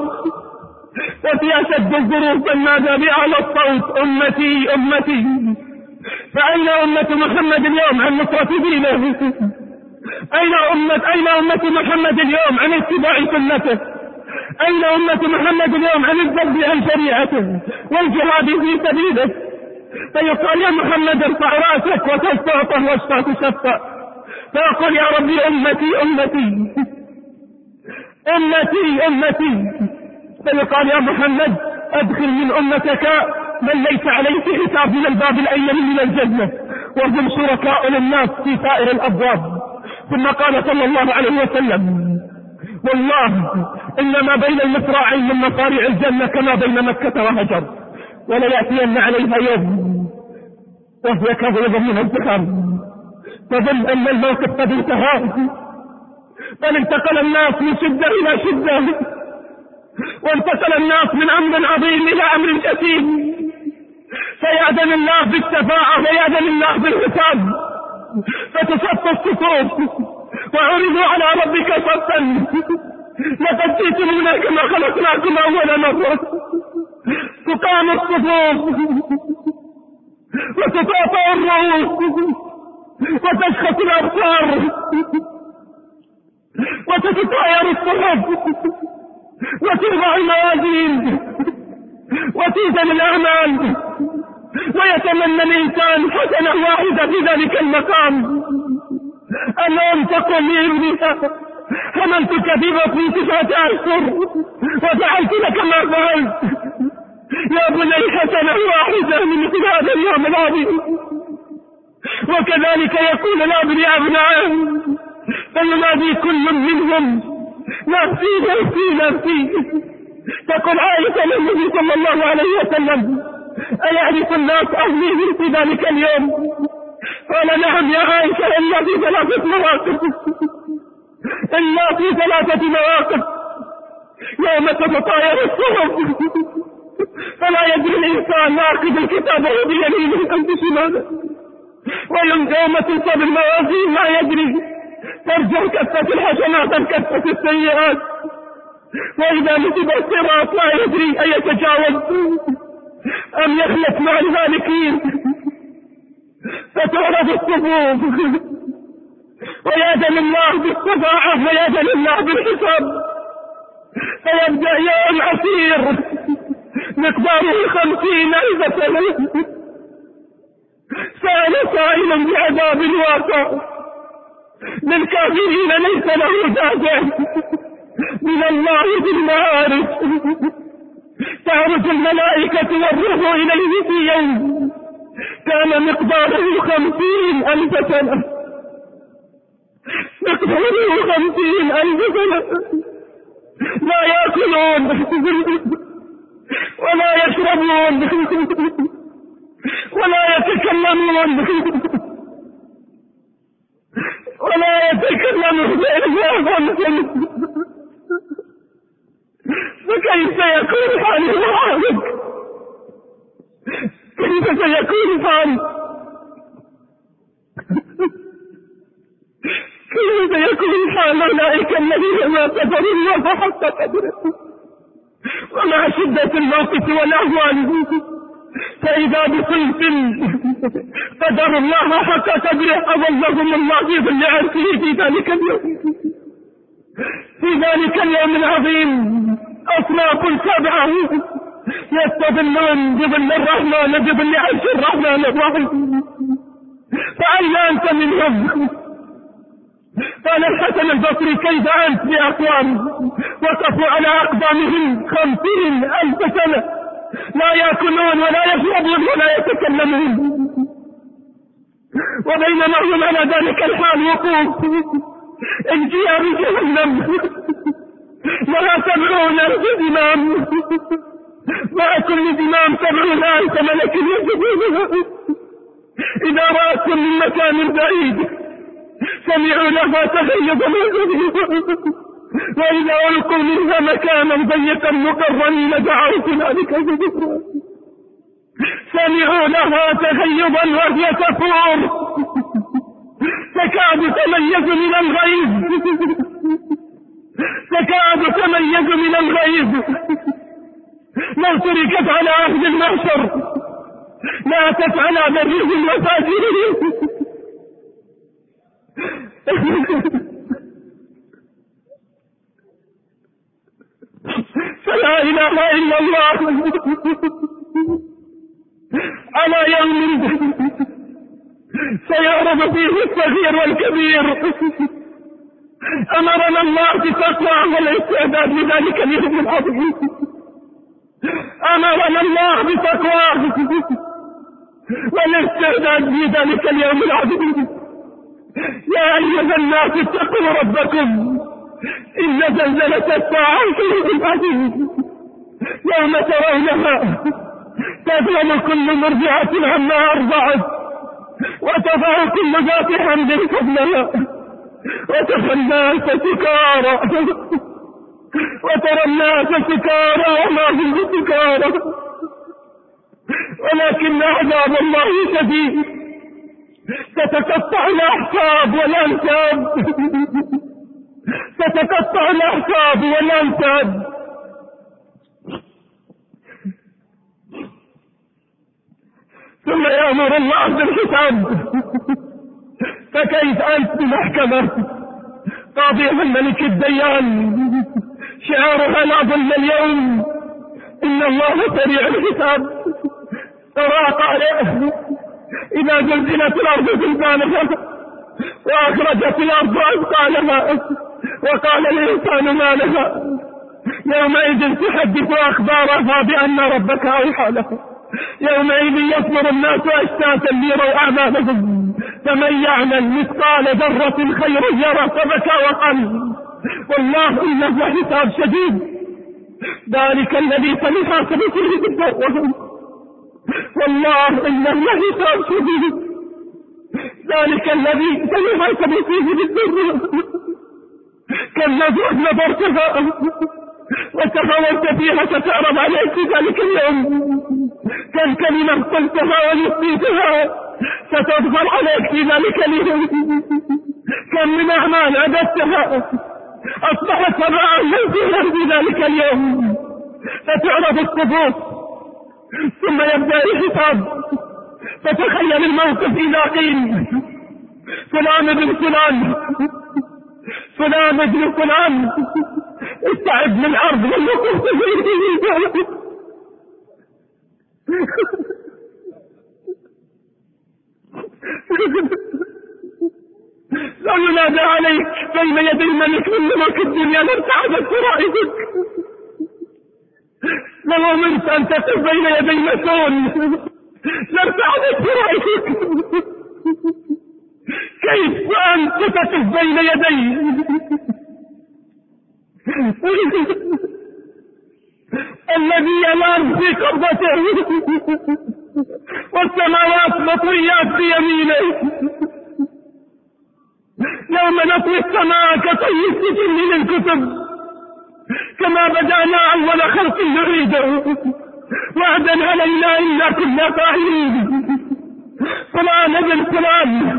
وفي أشد الظروف نادى بأعلى الصوت أمتي أمتي. فأين أمة محمد اليوم عن نصرة دينه؟ أين أمة أين أمة محمد اليوم عن اتباع سنته؟ أين أمة محمد اليوم عن الذب عن شريعته والجهاد في سبيله؟ فيقال يا محمد ارفع رأسك وتستعطه واشفع تشفع، فيقول يا ربي أمتي أمتي أمتي أمتي، فيقال يا محمد أدخل من أمتك من ليس عليه حساب من الباب الأيمن من الجنة، وهم شركاء للناس في سائر الأبواب. ثم قال صلى الله عليه وسلم والله إنما بين المصراعين من مصاريع الجنة كما بين مكة وهجر، ولا يأتين عليها يوم وهي كظلم من الزخم تظن أن الموقف قد انتهى، بل انتقل الناس من شدة إلى شدة، وانتقل الناس من أمر عظيم إلى أمر جسيم. فيأذن الله بالشفاعة ويأذن الله بالحساب، فتصف الصفوف وعرضوا على ربك صفا لقد جئتمونا كما خلقناكم أول مرة. تقام الصفوف وتطاطا الرؤوس وتشخص الأبصار وتتطاير الصحف وترفع الموازين وتوزن الأعمال، ويتمنى الإنسان حسنة واحدة في ذلك المقام أن تقوم بإذنها حملتك في بطني تسعة أشهر وفعلت لك ما فعلت يا بني حسنة واحدة من مثل هذا اليوم العظيم. وكذلك يقول الأب لأبنائه فينادي كل منهم نفسي نفسي نفسي. تقول عائشة للنبي صلى الله عليه وسلم أيعرف الناس أهلي في ذلك اليوم؟ قال نعم يا عائشة إلا في ثلاثة مواقف، إلا في ثلاثة مواقف. يوم تتطاير الصحف فلا يدري الإنسان يأخذ الكتاب بيمينه أم بشماله، ويوم تنصب الموازين لا يدري ترجع كفة الحسنات أم كفة السيئات، وإذا نصب الصراط لا يدري أن يتجاوز أم يخلف مع الهالكين. فتعرض الصفوف ويأذن الله بالشفاعة ويأذن الله بالحساب، فيبدأ يوم عسير مقداره خمسين ألف سنة. سأل سائل بعذاب واقع للكافرين ليس له دافع من الله بالمعارف. تعرج الملائكة والروح إليه في يوم كان مقداره خمسين ألف سنة، مقداره خمسين ألف سنة. لا يأكلون ولا يشربون ولا يتكلمون ولا يتكلمون إلا خمسا. فكيف يكون حالي وحالك؟ كيف سيكون حالي؟ كيف سيكون حال أولئك الذين ما قدروا الله حق قدره ومع شدة الموقف والأهوال؟ فإذا بصيف قدر الله حق قدره أظلهم الله في ظل عرشه في ذلك اليوم، في ذلك اليوم العظيم. أصناف سبعة يستظلون بظل الرحمن بظل عرش الرحمن الرحيم، فأين أنت منهم؟ قال الحسن البصري كيف أنت بأقوام وقفوا على أقدامهم خمسين ألف سنة لا يأكلون ولا يشربون ولا يتكلمون، وبينما هم على ذلك الحال وقوف انجيار جهنم لها سبعون ألف زمام، مع كل زمام سبعون ألف ملك يسجدونها. إذا رأتهم من مكان بعيد سمعوا لها تغيظا وإذا ألقوا منها مكانا ضيقا مقرنين دعوا هنالك ثبورا. سمعوا لها تغيظا وهي تفور تكاد تميز من الغيظ، تكاد تميز من الغيظ. لو تركت على أهل المحشر لا تفعل برهم وفاجرهم. فلا إله إلا الله على يوم سيعرف فيه الصغير والكبير. أمرنا الله بتقوى والاستعداد لذلك اليوم العظيم. أمرنا الله بتقوى والاستعداد لذلك اليوم العظيم. يا أيها الناس اتقوا ربكم إن زلزلة الساعة شيء عظيم يوم ترونها تذهل كل مرضعة عما أرضعت وتضع كل ذات حمد حملها وترى الناس سكارى وترى الناس سكارى وما هم سكارى ولكن عذاب الله شديد. تتقطع الأحساب والأنساب تتقطع الأحساب والأنساب. ثم يأمر الله بالحساب. فكيف أنت بمحكمة قاضيها الملك الديان شعارها لا ظل اليوم إن الله سريع الحساب. ترى قارئ إذا زلزلت الأرض زلزالها وأخرجت الأرض أثقالها وقال الإنسان ما لها يومئذ تحدث أخبارها بأن ربك أوحى لها. يومئذ يصدر الناس أشتاتا ليروا أعمالهم فمن يعمل مثقال ذرة خيرا يرى فبكى وقل والله إنه حساب شديد. ذلك الذي سنحاسب فيه بالدعوة والله إنه حساب شديد. ذلك الذي سنحاسب فيه بالدعوة كم نظرتها وتفورت فيها ستعرض عليك في ذلك اليوم. كم كلمة قلتها ونسيتها ستظهر عليك في ذلك اليوم. كم من أعمال عبدتها أصبحت سبعا منزلا في ذلك اليوم. فتعرض الصفوف ثم يبدأ الحساب. فتخيل الموقف إذا قيل فلان ابن فلان فلان ابن فلان استعد للعرض والوقوف لو ينادى عليك بين يدي الملك من ملك الدنيا لارتعدت فرائضك. لو أمرت أن تقف بين يدي مسؤول لارتعدت فرائضك. كيف أنت تقف بين يدي الذي ينام في قبضته والسماوات مطويات بيمينه. يوم نطوي السماء كطي السجن للكتب كما بدأنا أول خلق نعيده وعدا علينا إنا كنا فاعلين. فلان ابن فلان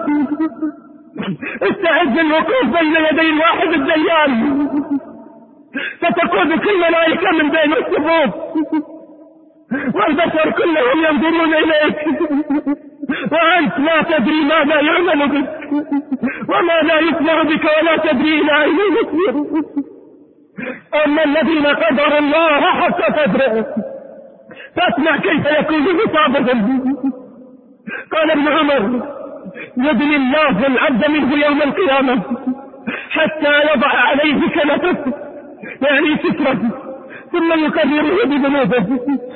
استعد للوقوف بين يدي الواحد الديان. فتكون كل ملائكة من بين الصفوف والبشر كلهم ينظرون إليك وأنت لا تدري ماذا يعمل بك وما لا يسمع بك ولا تدري إلى أين يسير. أما الذين قدروا الله حق قدره فاسمع كيف يكون حسابهم. قال ابن عمر يدني الله العبد منه يوم القيامة حتى يضع عليه كنفه يعني سترة ثم يكرره بذنوبه.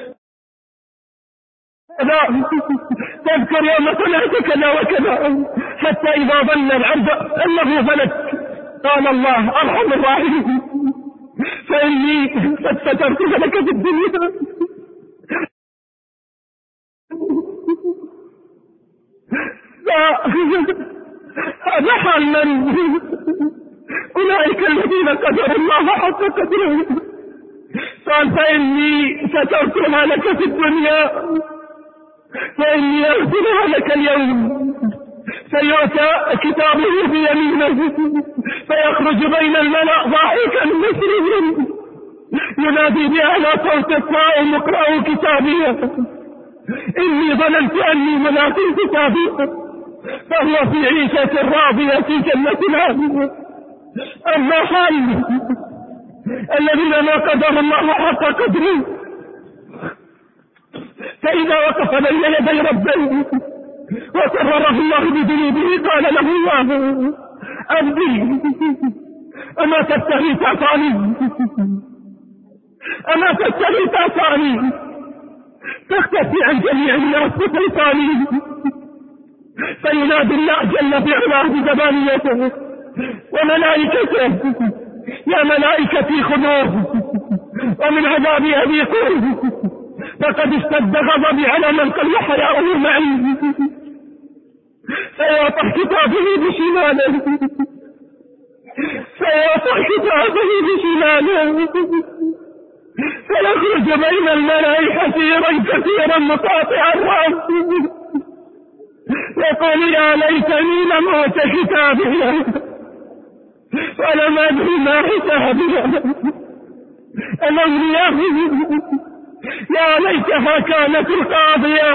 لا تذكر يوم صنعت كذا وكذا حتى إذا ظن العبد أنه فلت قال الله أرحم الراحمين فإني قد سترت لك في الدنيا. هذا حال من أولئك الذين قدروا الله حق قدره. قال فإني سترتها لك في الدنيا فإني أغفرها لك اليوم. فيؤتى كتابه بيمينه فيخرج بين الملأ ضاحكا مسرورا ينادي بأعلى صوت الصائم اقرأوا كتابيه إني ظننت أني ملاك كتابي فهو في عيشة راضية في جنة عالية. أما حال الذين ما قدر الله حق قدره فإذا وقف بين يدي ربه وقرره الله بذنوبه قال له الله عبدي أما تستحي تعصاني أما تستحي تعصاني تختفي عن جميع الناس بسلطاني. فينادي الله جل في علاه بزبانيته وملائكته يا ملائكتي خذوه ومن عذابي أذيقوه فقد اشتد غضبي على من قل حياؤه معي. فيطح كتابه بشماله فيطح كتابه بشماله فيخرج بين الملائكة حسيرا كثيرا مقاطع الرأس يقول يا ليتني لم أوت كتابي ولم أدري ما حسابي الأولياء يا ليتها كانت القاضية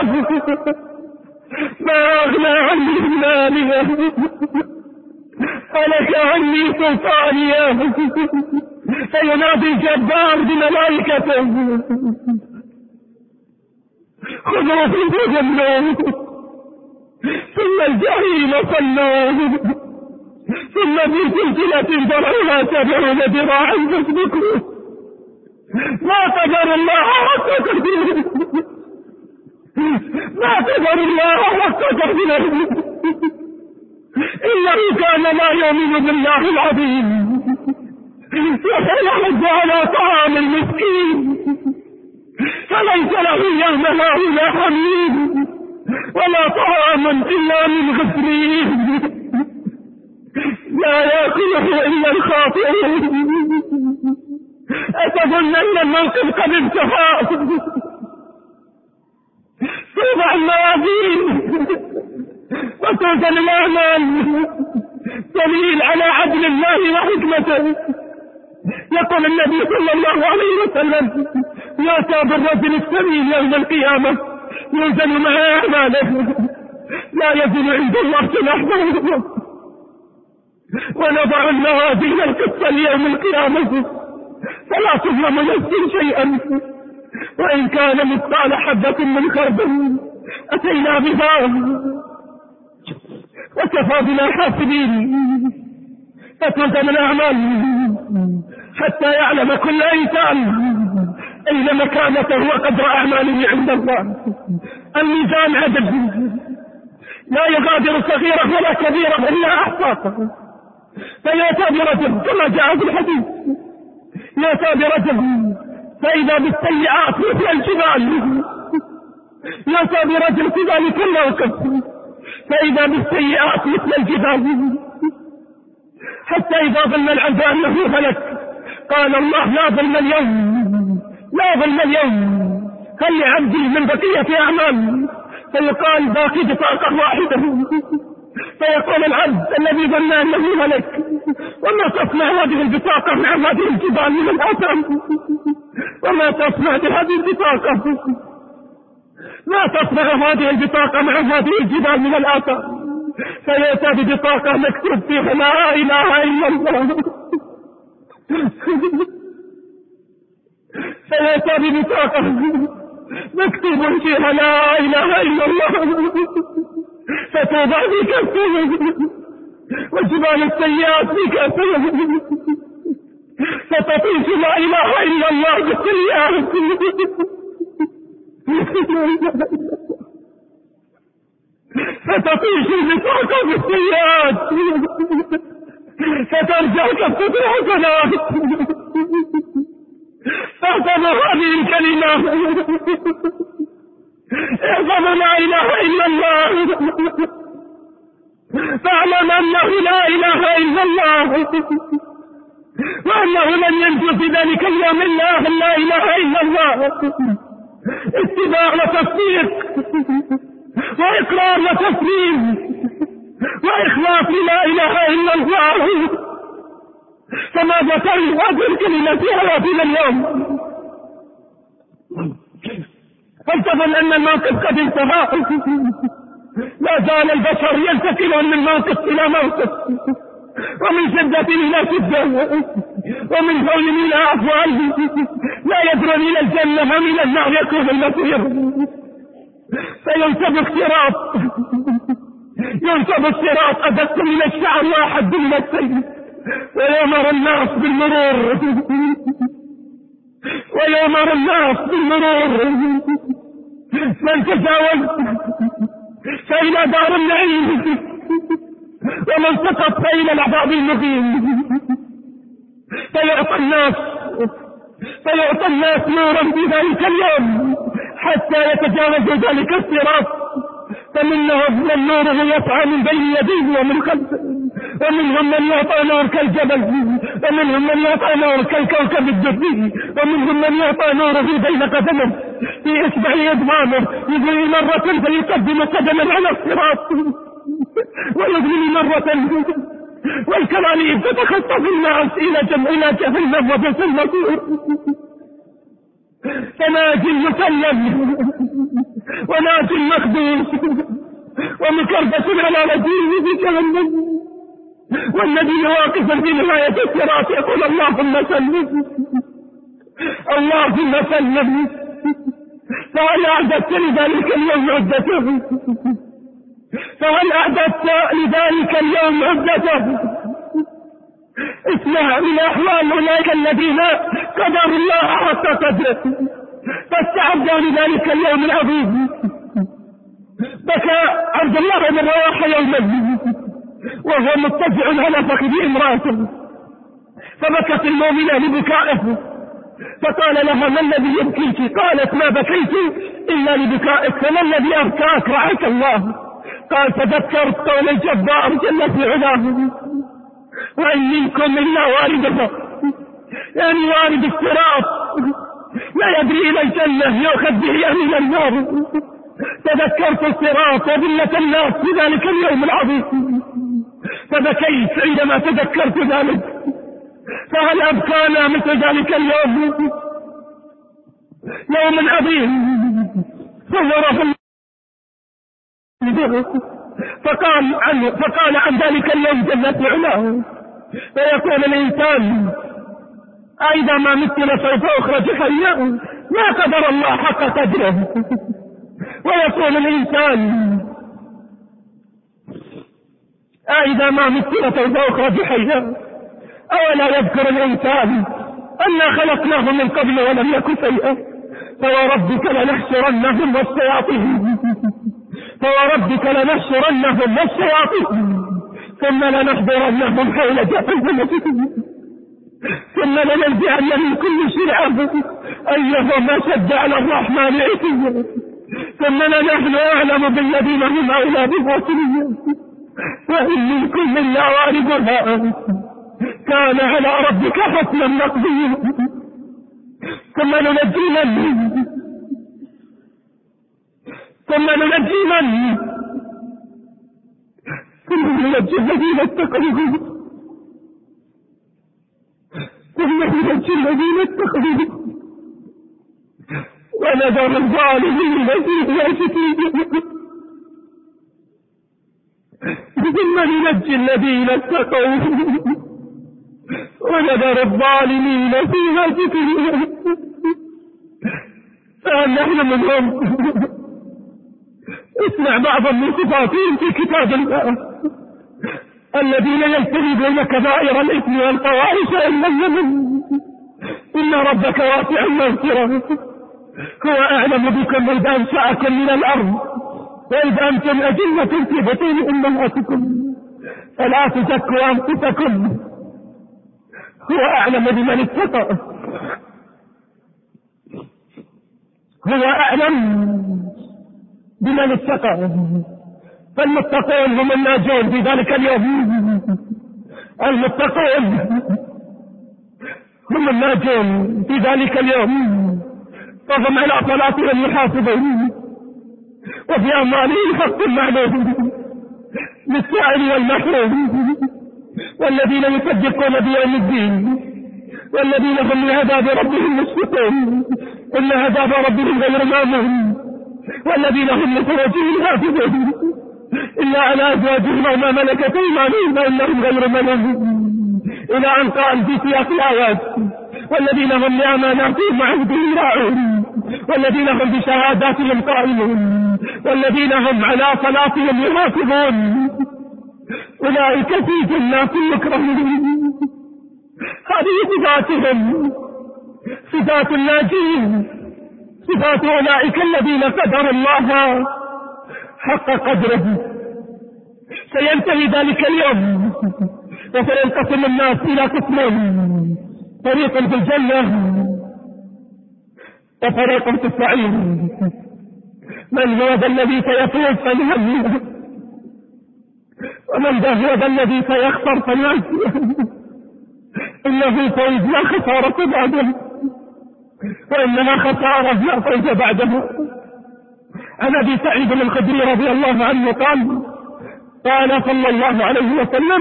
ما أغنى عني مالية هلك عني سلطانية. فينادي الجبار بملائكته خذوه فغلوه ثم الجحيم صلوه ثم في سلسلة ذرعها سبعون ذراعا فاسلكوه. ما قدر الله حق قدره ما قدر الله حق قدره إنه كان لا يؤمن بالله العظيم وسيحض على طعام المسكين فليس له يوم هؤلاء حميم ولا طعام إلا من غسلين لا يأكله إلا الخاطئون. أتظن أن الموقف قد انتهى؟ توضع الموازين وتوزن الأعمال دليل على عدل الله وحكمته. يقول النبي صلى الله عليه وسلم يؤتى بالرجل السمين يوم القيامة يوزن مع أعماله لا يزن عند الله جناح بعوضة. ونضع الموازين القسط ليوم القيامة فلا تظلم نفس شيئا وإن كان مثقال حبة من خردل أتينا بها وكفى بنا حاسبين. فتوزن الأعمال حتى يعلم كل إنسان أين مكانته وقدر أعماله عند الله. الميزان عدل لا يغادر صغيرة ولا كبيرة إلا أحصاها. فيأتى برجل كما جاء في الحديث يأتى برجل فإذا بالسيئات مثل الجبال يأتى برجل في ذلك الموقف فإذا بالسيئات مثل الجبال حتى إذا ظن العبد أنه هلك قال الله لا ظلم اليوم لا ظلم اليوم هل لعبدي من بقية أعمال فيقال باقي بطاقة واحدة. فيقول العبد الذي ظن أنه هلك وما تصنع هذه البطاقة مع هذه الجبال من الآثام وما تصنع بهذه البطاقة ما تصنع هذه البطاقة مع هذه الجبال من الآثام. فيأتى ببطاقة مكتوب فيها لا إله إلا الله فيأتى ببطاقة مكتوب فيها لا إله إلا الله فتوضع في كفه وجبال السيئات في كفه فتطيش لا إله إلا الله بالسيئات فتطيش البطاقة بالسيئات فترجع كفة الحسنات. فاحفظوا هذه الكلمة احفظوا لا إله إلا الله فاعلم أنه لا إله إلا الله وأنه لن ينجو في ذلك اليوم إلا لا إله إلا الله. اتباع وتصديق وإقرار وتسليم وإخلاص لا إله إلا الله. فماذا تريد هذه الكلمة في حياتنا اليوم؟ فلتظن أن الموقف قد انتهى. لا زال البشر ينتقلون من موقف إلى موقف، ومن شدة إلى شدة، ومن هول إلى أهوال، لا يدرون إلى الجنة أم إلى النار يكون المصير. فينصب الصراط، ينصب الصراط أدق من الشعر واحد من السيف، ويؤمر الناس بالمرور، ويؤمر الناس بالمرور. من تجاوز فإلى دار النعيم، ومن سقط فإلى العذاب المقيم. فيعطى الناس فيعطى الناس نورا في ذلك اليوم حتى يتجاوزوا ذلك الصراط. فمنهم من نوره يسعى من بين يديه ومن خلفه، ومنهم من يعطى نور كالجبل، ومنهم من يعطى نور كالكوكب الدري، ومنهم من يعطى نوره بين قدمه في إصبع إدمامه، يجري مرة فيقدم قدما على الصراط ويجري مرة، والكلاليب تتخطف الناس إلى جمع إلى جهنم وبئس المصير. فناج مسلم وناج مخدوش ومكربة على رجيم في جهنم، والنبي واقفا في نهاية الصراط يقول اللهم سلم اللهم سلم. فهل أعددت لذلك اليوم عدته؟ فهل أعددت لذلك اليوم عدته؟ اسمع من أحوال أولئك الذين قدروا الله حق قدره فاستعدوا لذلك اليوم العظيم. بكى عبد الله بن رواحة يوما وهو مضطجع على فخذ امرأته، فبكت المؤمنة لبكائه، فقال لها ما الذي يبكيك؟ قالت ما بكيت إلا لبكائك. فما الذي أبكاك رعاك الله؟ قال تذكرت قول الجبار جل في علاه وإن منكم إلا واردها، يعني وارد الصراط لا يدري إلى الجنة يؤخذ به أم إلى النار. تذكرت الصراط وذلة الناس في ذلك اليوم العظيم فبكيت عندما تذكرت ذلك. فهل أبكانا مثل ذلك اليوم؟ يوم عظيم صوره فقال عنه فقال عن ذلك اليوم جل علاه فيقول الإنسان أيضا ما مت لسوف أخرج حيا، ما قدر الله حق قدره. ويقول الإنسان أيضا ما مت لسوف أخرج حيا، أولا يذكر الإنسان أنا خلقناه من قبل ولم يكن شيئا. فوربك لنحشرنهم والشياطين فوربك لنحشرنهم والشياطين ثم لنحضرنهم حول جهنم ثم لننزعن من كل شيعة أيهما شد على الرحمن عتيا ثم لنحن أعلم بالذين هم أولى بها سبيلا وإن منكم إلا واردها كان على ربك حتما مقضيا ثم ننجي من ثم ننجي من ثم ننجي الذين اتقوا ثم ننجي الذين اتقوا ونذر الظالمين فيها جثيا ثم ننجي الذين اتقوا ونذر الظالمين فيها جثيا. فهل نحن منهم؟ اسمع بعضا من صفاتهم في كتاب الله الذين يجتنبون كبائر الإثم والفواحش إلا اللمم إن ربك واسع المغفرة هو أعلم بكم إذ أنشأكم من الأرض وإذ أنتم أجنة في بطون أمهاتكم فلا تزكوا أنفسكم هو أعلم بمن اتقى هو أعلم بمن اتقى. فالمتقون هم الناجون في ذلك اليوم، المتقون هم الناجون في ذلك اليوم فهم على صلاتهم يحافظون وفي أموالهم حق معلوم للسائل والمحروم والذين يصدقون بيوم الدين والذين هم لعذاب ربهم مشفقون إن عذاب ربهم غير مامون والذين هم لفروجهم حافظون إلا على أزواجهم أو ما ملكت أيمانهم فإنهم غير ملومين، إلى أن قال في سياق الآيات والذين هم لأماناتهم وعهدهم راعون والذين هم بشهاداتهم قائمون والذين هم على صلاتهم يحافظون أولئك في جنات مكرمون. هذه صفاتهم، صفات الناجين، صفات أولئك الذين قدروا الله حق قدره. سينتهي ذلك اليوم وسينقسم الناس إلى قسمين، فريق في الجنة وفريق في السعير. من هو ذا الذي سيفوز فليهنئ، ومن ذا هو ذا الذي سيخسر فليعزيه. إنه فوز لا خسارة بعده، وإنها خسارة لا فوز بعده. عن أبي سعيد الخدري رضي الله عنه قال قال صلى الله عليه وسلم: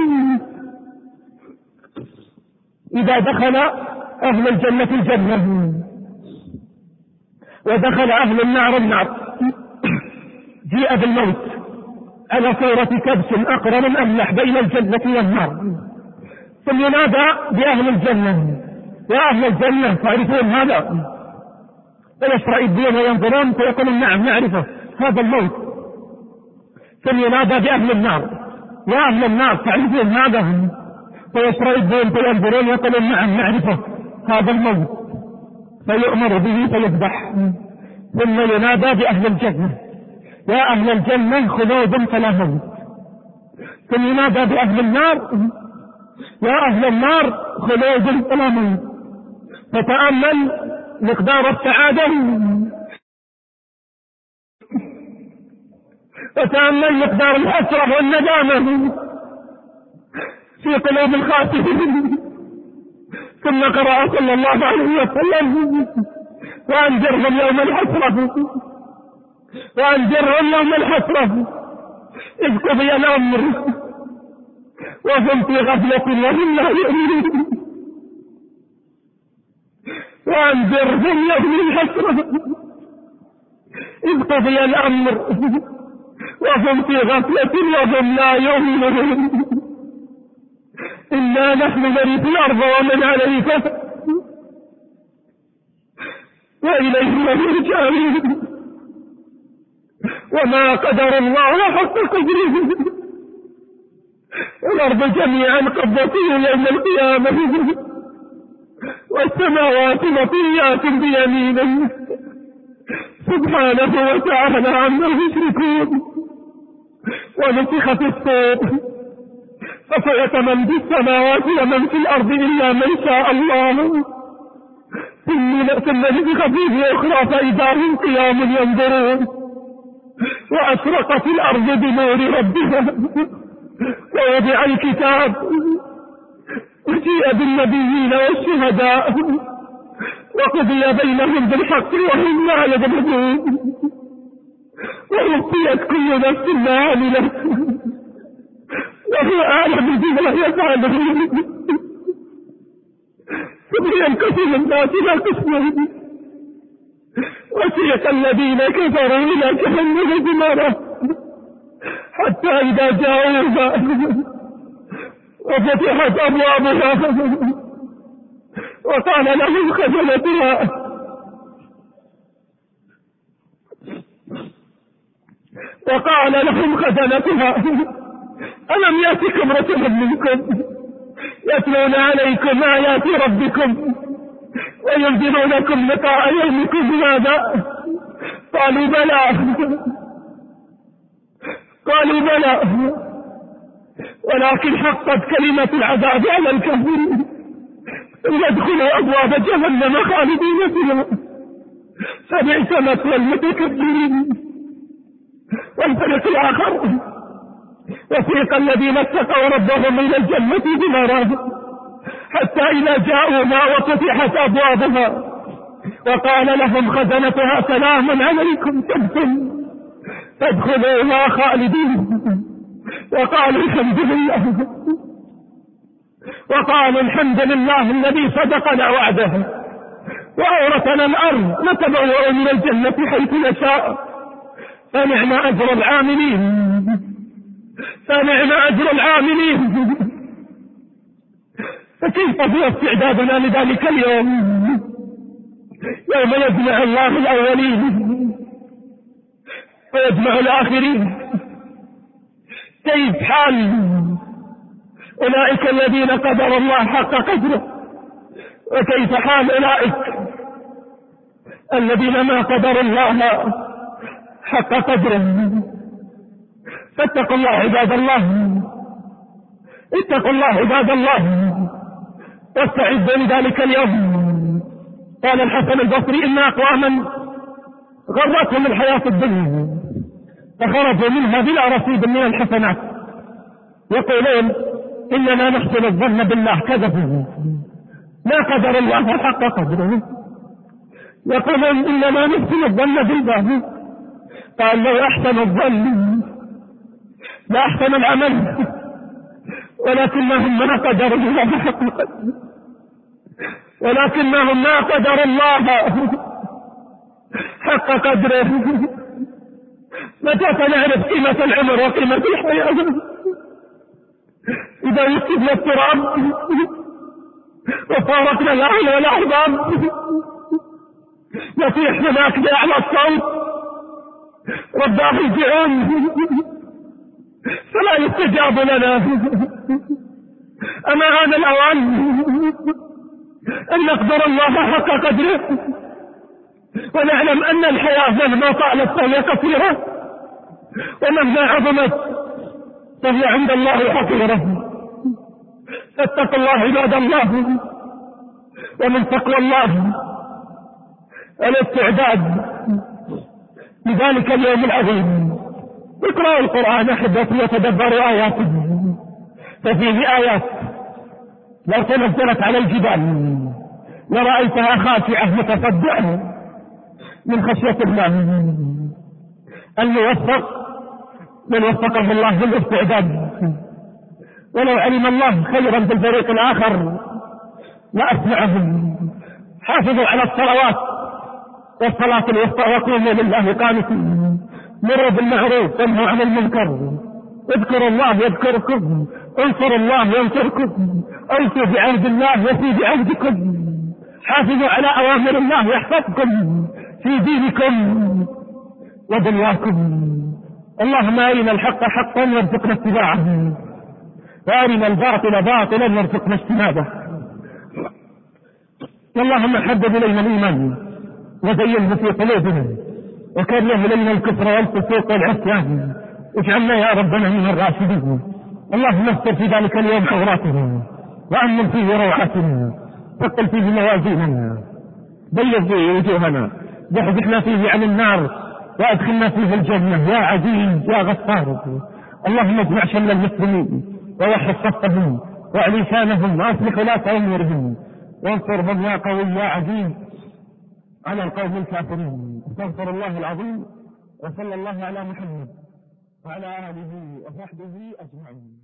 إذا دخل أهل الجنة الجنة ودخل أهل النار النار جيء بالموت على صورة كبش أقرن أملح بين الجنة والنار، ثم ينادى بأهل الجنة: يا أهل الجنة تعرفون هذا؟ فيشرئبون وينظرون فيقولون: نعم نعرفه، هذا الموت. ثم ينادى بأهل النار: يا أهل النار تعرفون هذا؟ فيشرئبون فينظرون ويقولون: نعم نعرفه، هذا الموت. فيؤمر به فيذبح. ثم ينادى بأهل الجنة: يا أهل الجنة خلود فلا موت. ثم ينادى بأهل النار: يا أهل النار خلود فلا موت. فتأمل مقدار السعادة وتأمل مقدار الحسرة والندامة في قلوب الخاسرين. ثم قرأ صلى الله عليه وسلم: وأنذرهم يوم الحسرة، وأنذرهم يوم الحسرة إذ قضي الأمر وهم في غفلة وهم لا يؤمنون. وأنذرهم يوم الحسرة إذ قضي الأمر وهم في غفلة وهم لا يؤمنون. إنا نحن نرث الأرض ومن عليها وإليه يرجعون. وما قدر الله حق قدره، والأرض جميعا قبضته يوم القيامة والسماوات مطويات بيمينه سبحانه وتعالى عما يشركون. ونفخ في الصور فصعق من في السماوات ومن في الأرض إلا من شاء الله، ثم نفخ فيه أخرى فإذا هم قيام ينظرون. وأشرقت الأرض بنور ربها ووضع الكتاب وجيء بالنبيين والشهداء وقضي بينهم بالحق وهم لا يظلمون. ووفيت كل نفس ما عملت وهو أعلم بما يفعلون. ثم ينقسم الناس إلى قسمين: وسيق الذين كفروا إلى جهنم زمرا حتى إذا جاءوها وفتحت أبوابها وقال لهم خزنتها وقال لهم خزنتها ألم يأتكم رسل منكم يتلون عليكم آيات ربكم وينذرونكم لقاء يومكم هذا؟ قالوا بلى قالوا بلى ولكن حقت كلمة العذاب على الكافرين يدخلوا أبواب جهنم خالدين فيها فبئس مثوى المتكبرين. والفريق الآخر: وسيق الذين اتقوا ربهم إلى الجنة زمرا حتى إذا جاءوها وفتحت أبوابها وقال لهم خزنتها سلام عليكم طبتم فادخلوها خالدين. وقالوا الحمد لله وقالوا الحمد لله الذي صدقنا وعده وأورثنا الأرض نتبوأ من الجنة حيث نشاء فنعم أجر العاملين، فنعم أجر العاملين. فكيف هو استعدادنا لذلك اليوم يوم يجمع الله الأولين ويجمع الآخرين؟ كيف حال أولئك الذين قدر الله حق قدره، وكيف حال أولئك الذين ما قدر الله حق قدره؟ فاتقوا الله عباد الله، اتقوا الله عباد الله، واستعدوا لذلك اليوم. قال الحسن البصري إن أقواما غرتهم الحياة الدنيا فخرجوا منها بلا رصيد من الحسنات، يقولون إننا نحسن الظن بالله، كذبوا، ما قدر الله حق قدره. يقولون إننا نحسن الظن بالله، قال لو أحسن الظن لا أحسن العمل، ولكنهم ما قدروا الله حق قدره، ولكنهم ما قدر الله حق قدره. متى سنعرف قيمة العمر وقيمة الحياة؟ إذا يكتبنا التراب وفارقنا الأهل والأحباب يطيح هناك بأعلى الصوت رباه الجعون فلا يستجاب لنا. أما هذا الأوان أن نقدر الله حق قدره، ونعلم أن الحياة مهما طالت فهي كثيرة، ومهما عظمت فهي عند الله حقيرة. فاتقوا الله عباد الله، ومن تقوى الله الاستعداد لذلك اليوم العظيم. اقرأوا القرآن أحبتي وتدبروا آياته، ففيه آيات لو تنزلت على الجبال لرأيتها خاشعة متصدعة من خشية الله. الموفق من وفقه الله بالاستعداد، ولو علم الله خيرا بالفريق الآخر لأسمعهم. حافظوا على الصلوات والصلاة الوسطى وقوموا لله قانتين، مروا بالمعروف وانهوا عن المنكر، اذكروا الله يذكركم، انصروا الله ينصركم، اوفوا بعهد الله يفي بعهدكم، حافظوا على أوامر الله يحفظكم في دينكم ودنياكم. اللهم أرنا الحق حقا وارزقنا اتباعه، وأرنا الباطل باطلا وارزقنا اجتنابه. اللهم حبب إلينا الإيمان وزينه في قلوبنا، وكره إلينا الكفر والفسوق والعصيان، اجعلنا يا ربنا من الراشدين. اللهم استر في ذلك اليوم عوراتنا، وأمن فيه روعاتنا، ثقل فيه موازيننا، بيض فيه وجوهنا، زحزحنا فيه عن النار، وأدخلنا فيه الجنة يا عزيز يا غفار. اللهم اجمع شمل المسلمين ووحد صفهم واعلي شانهم وأصلح ولاة أمورهم، وانصرهم يا قوي يا عزيز على القوم الكافرين. استغفر الله العظيم، وصلى الله على محمد وعلى آله وصحبه أجمعين.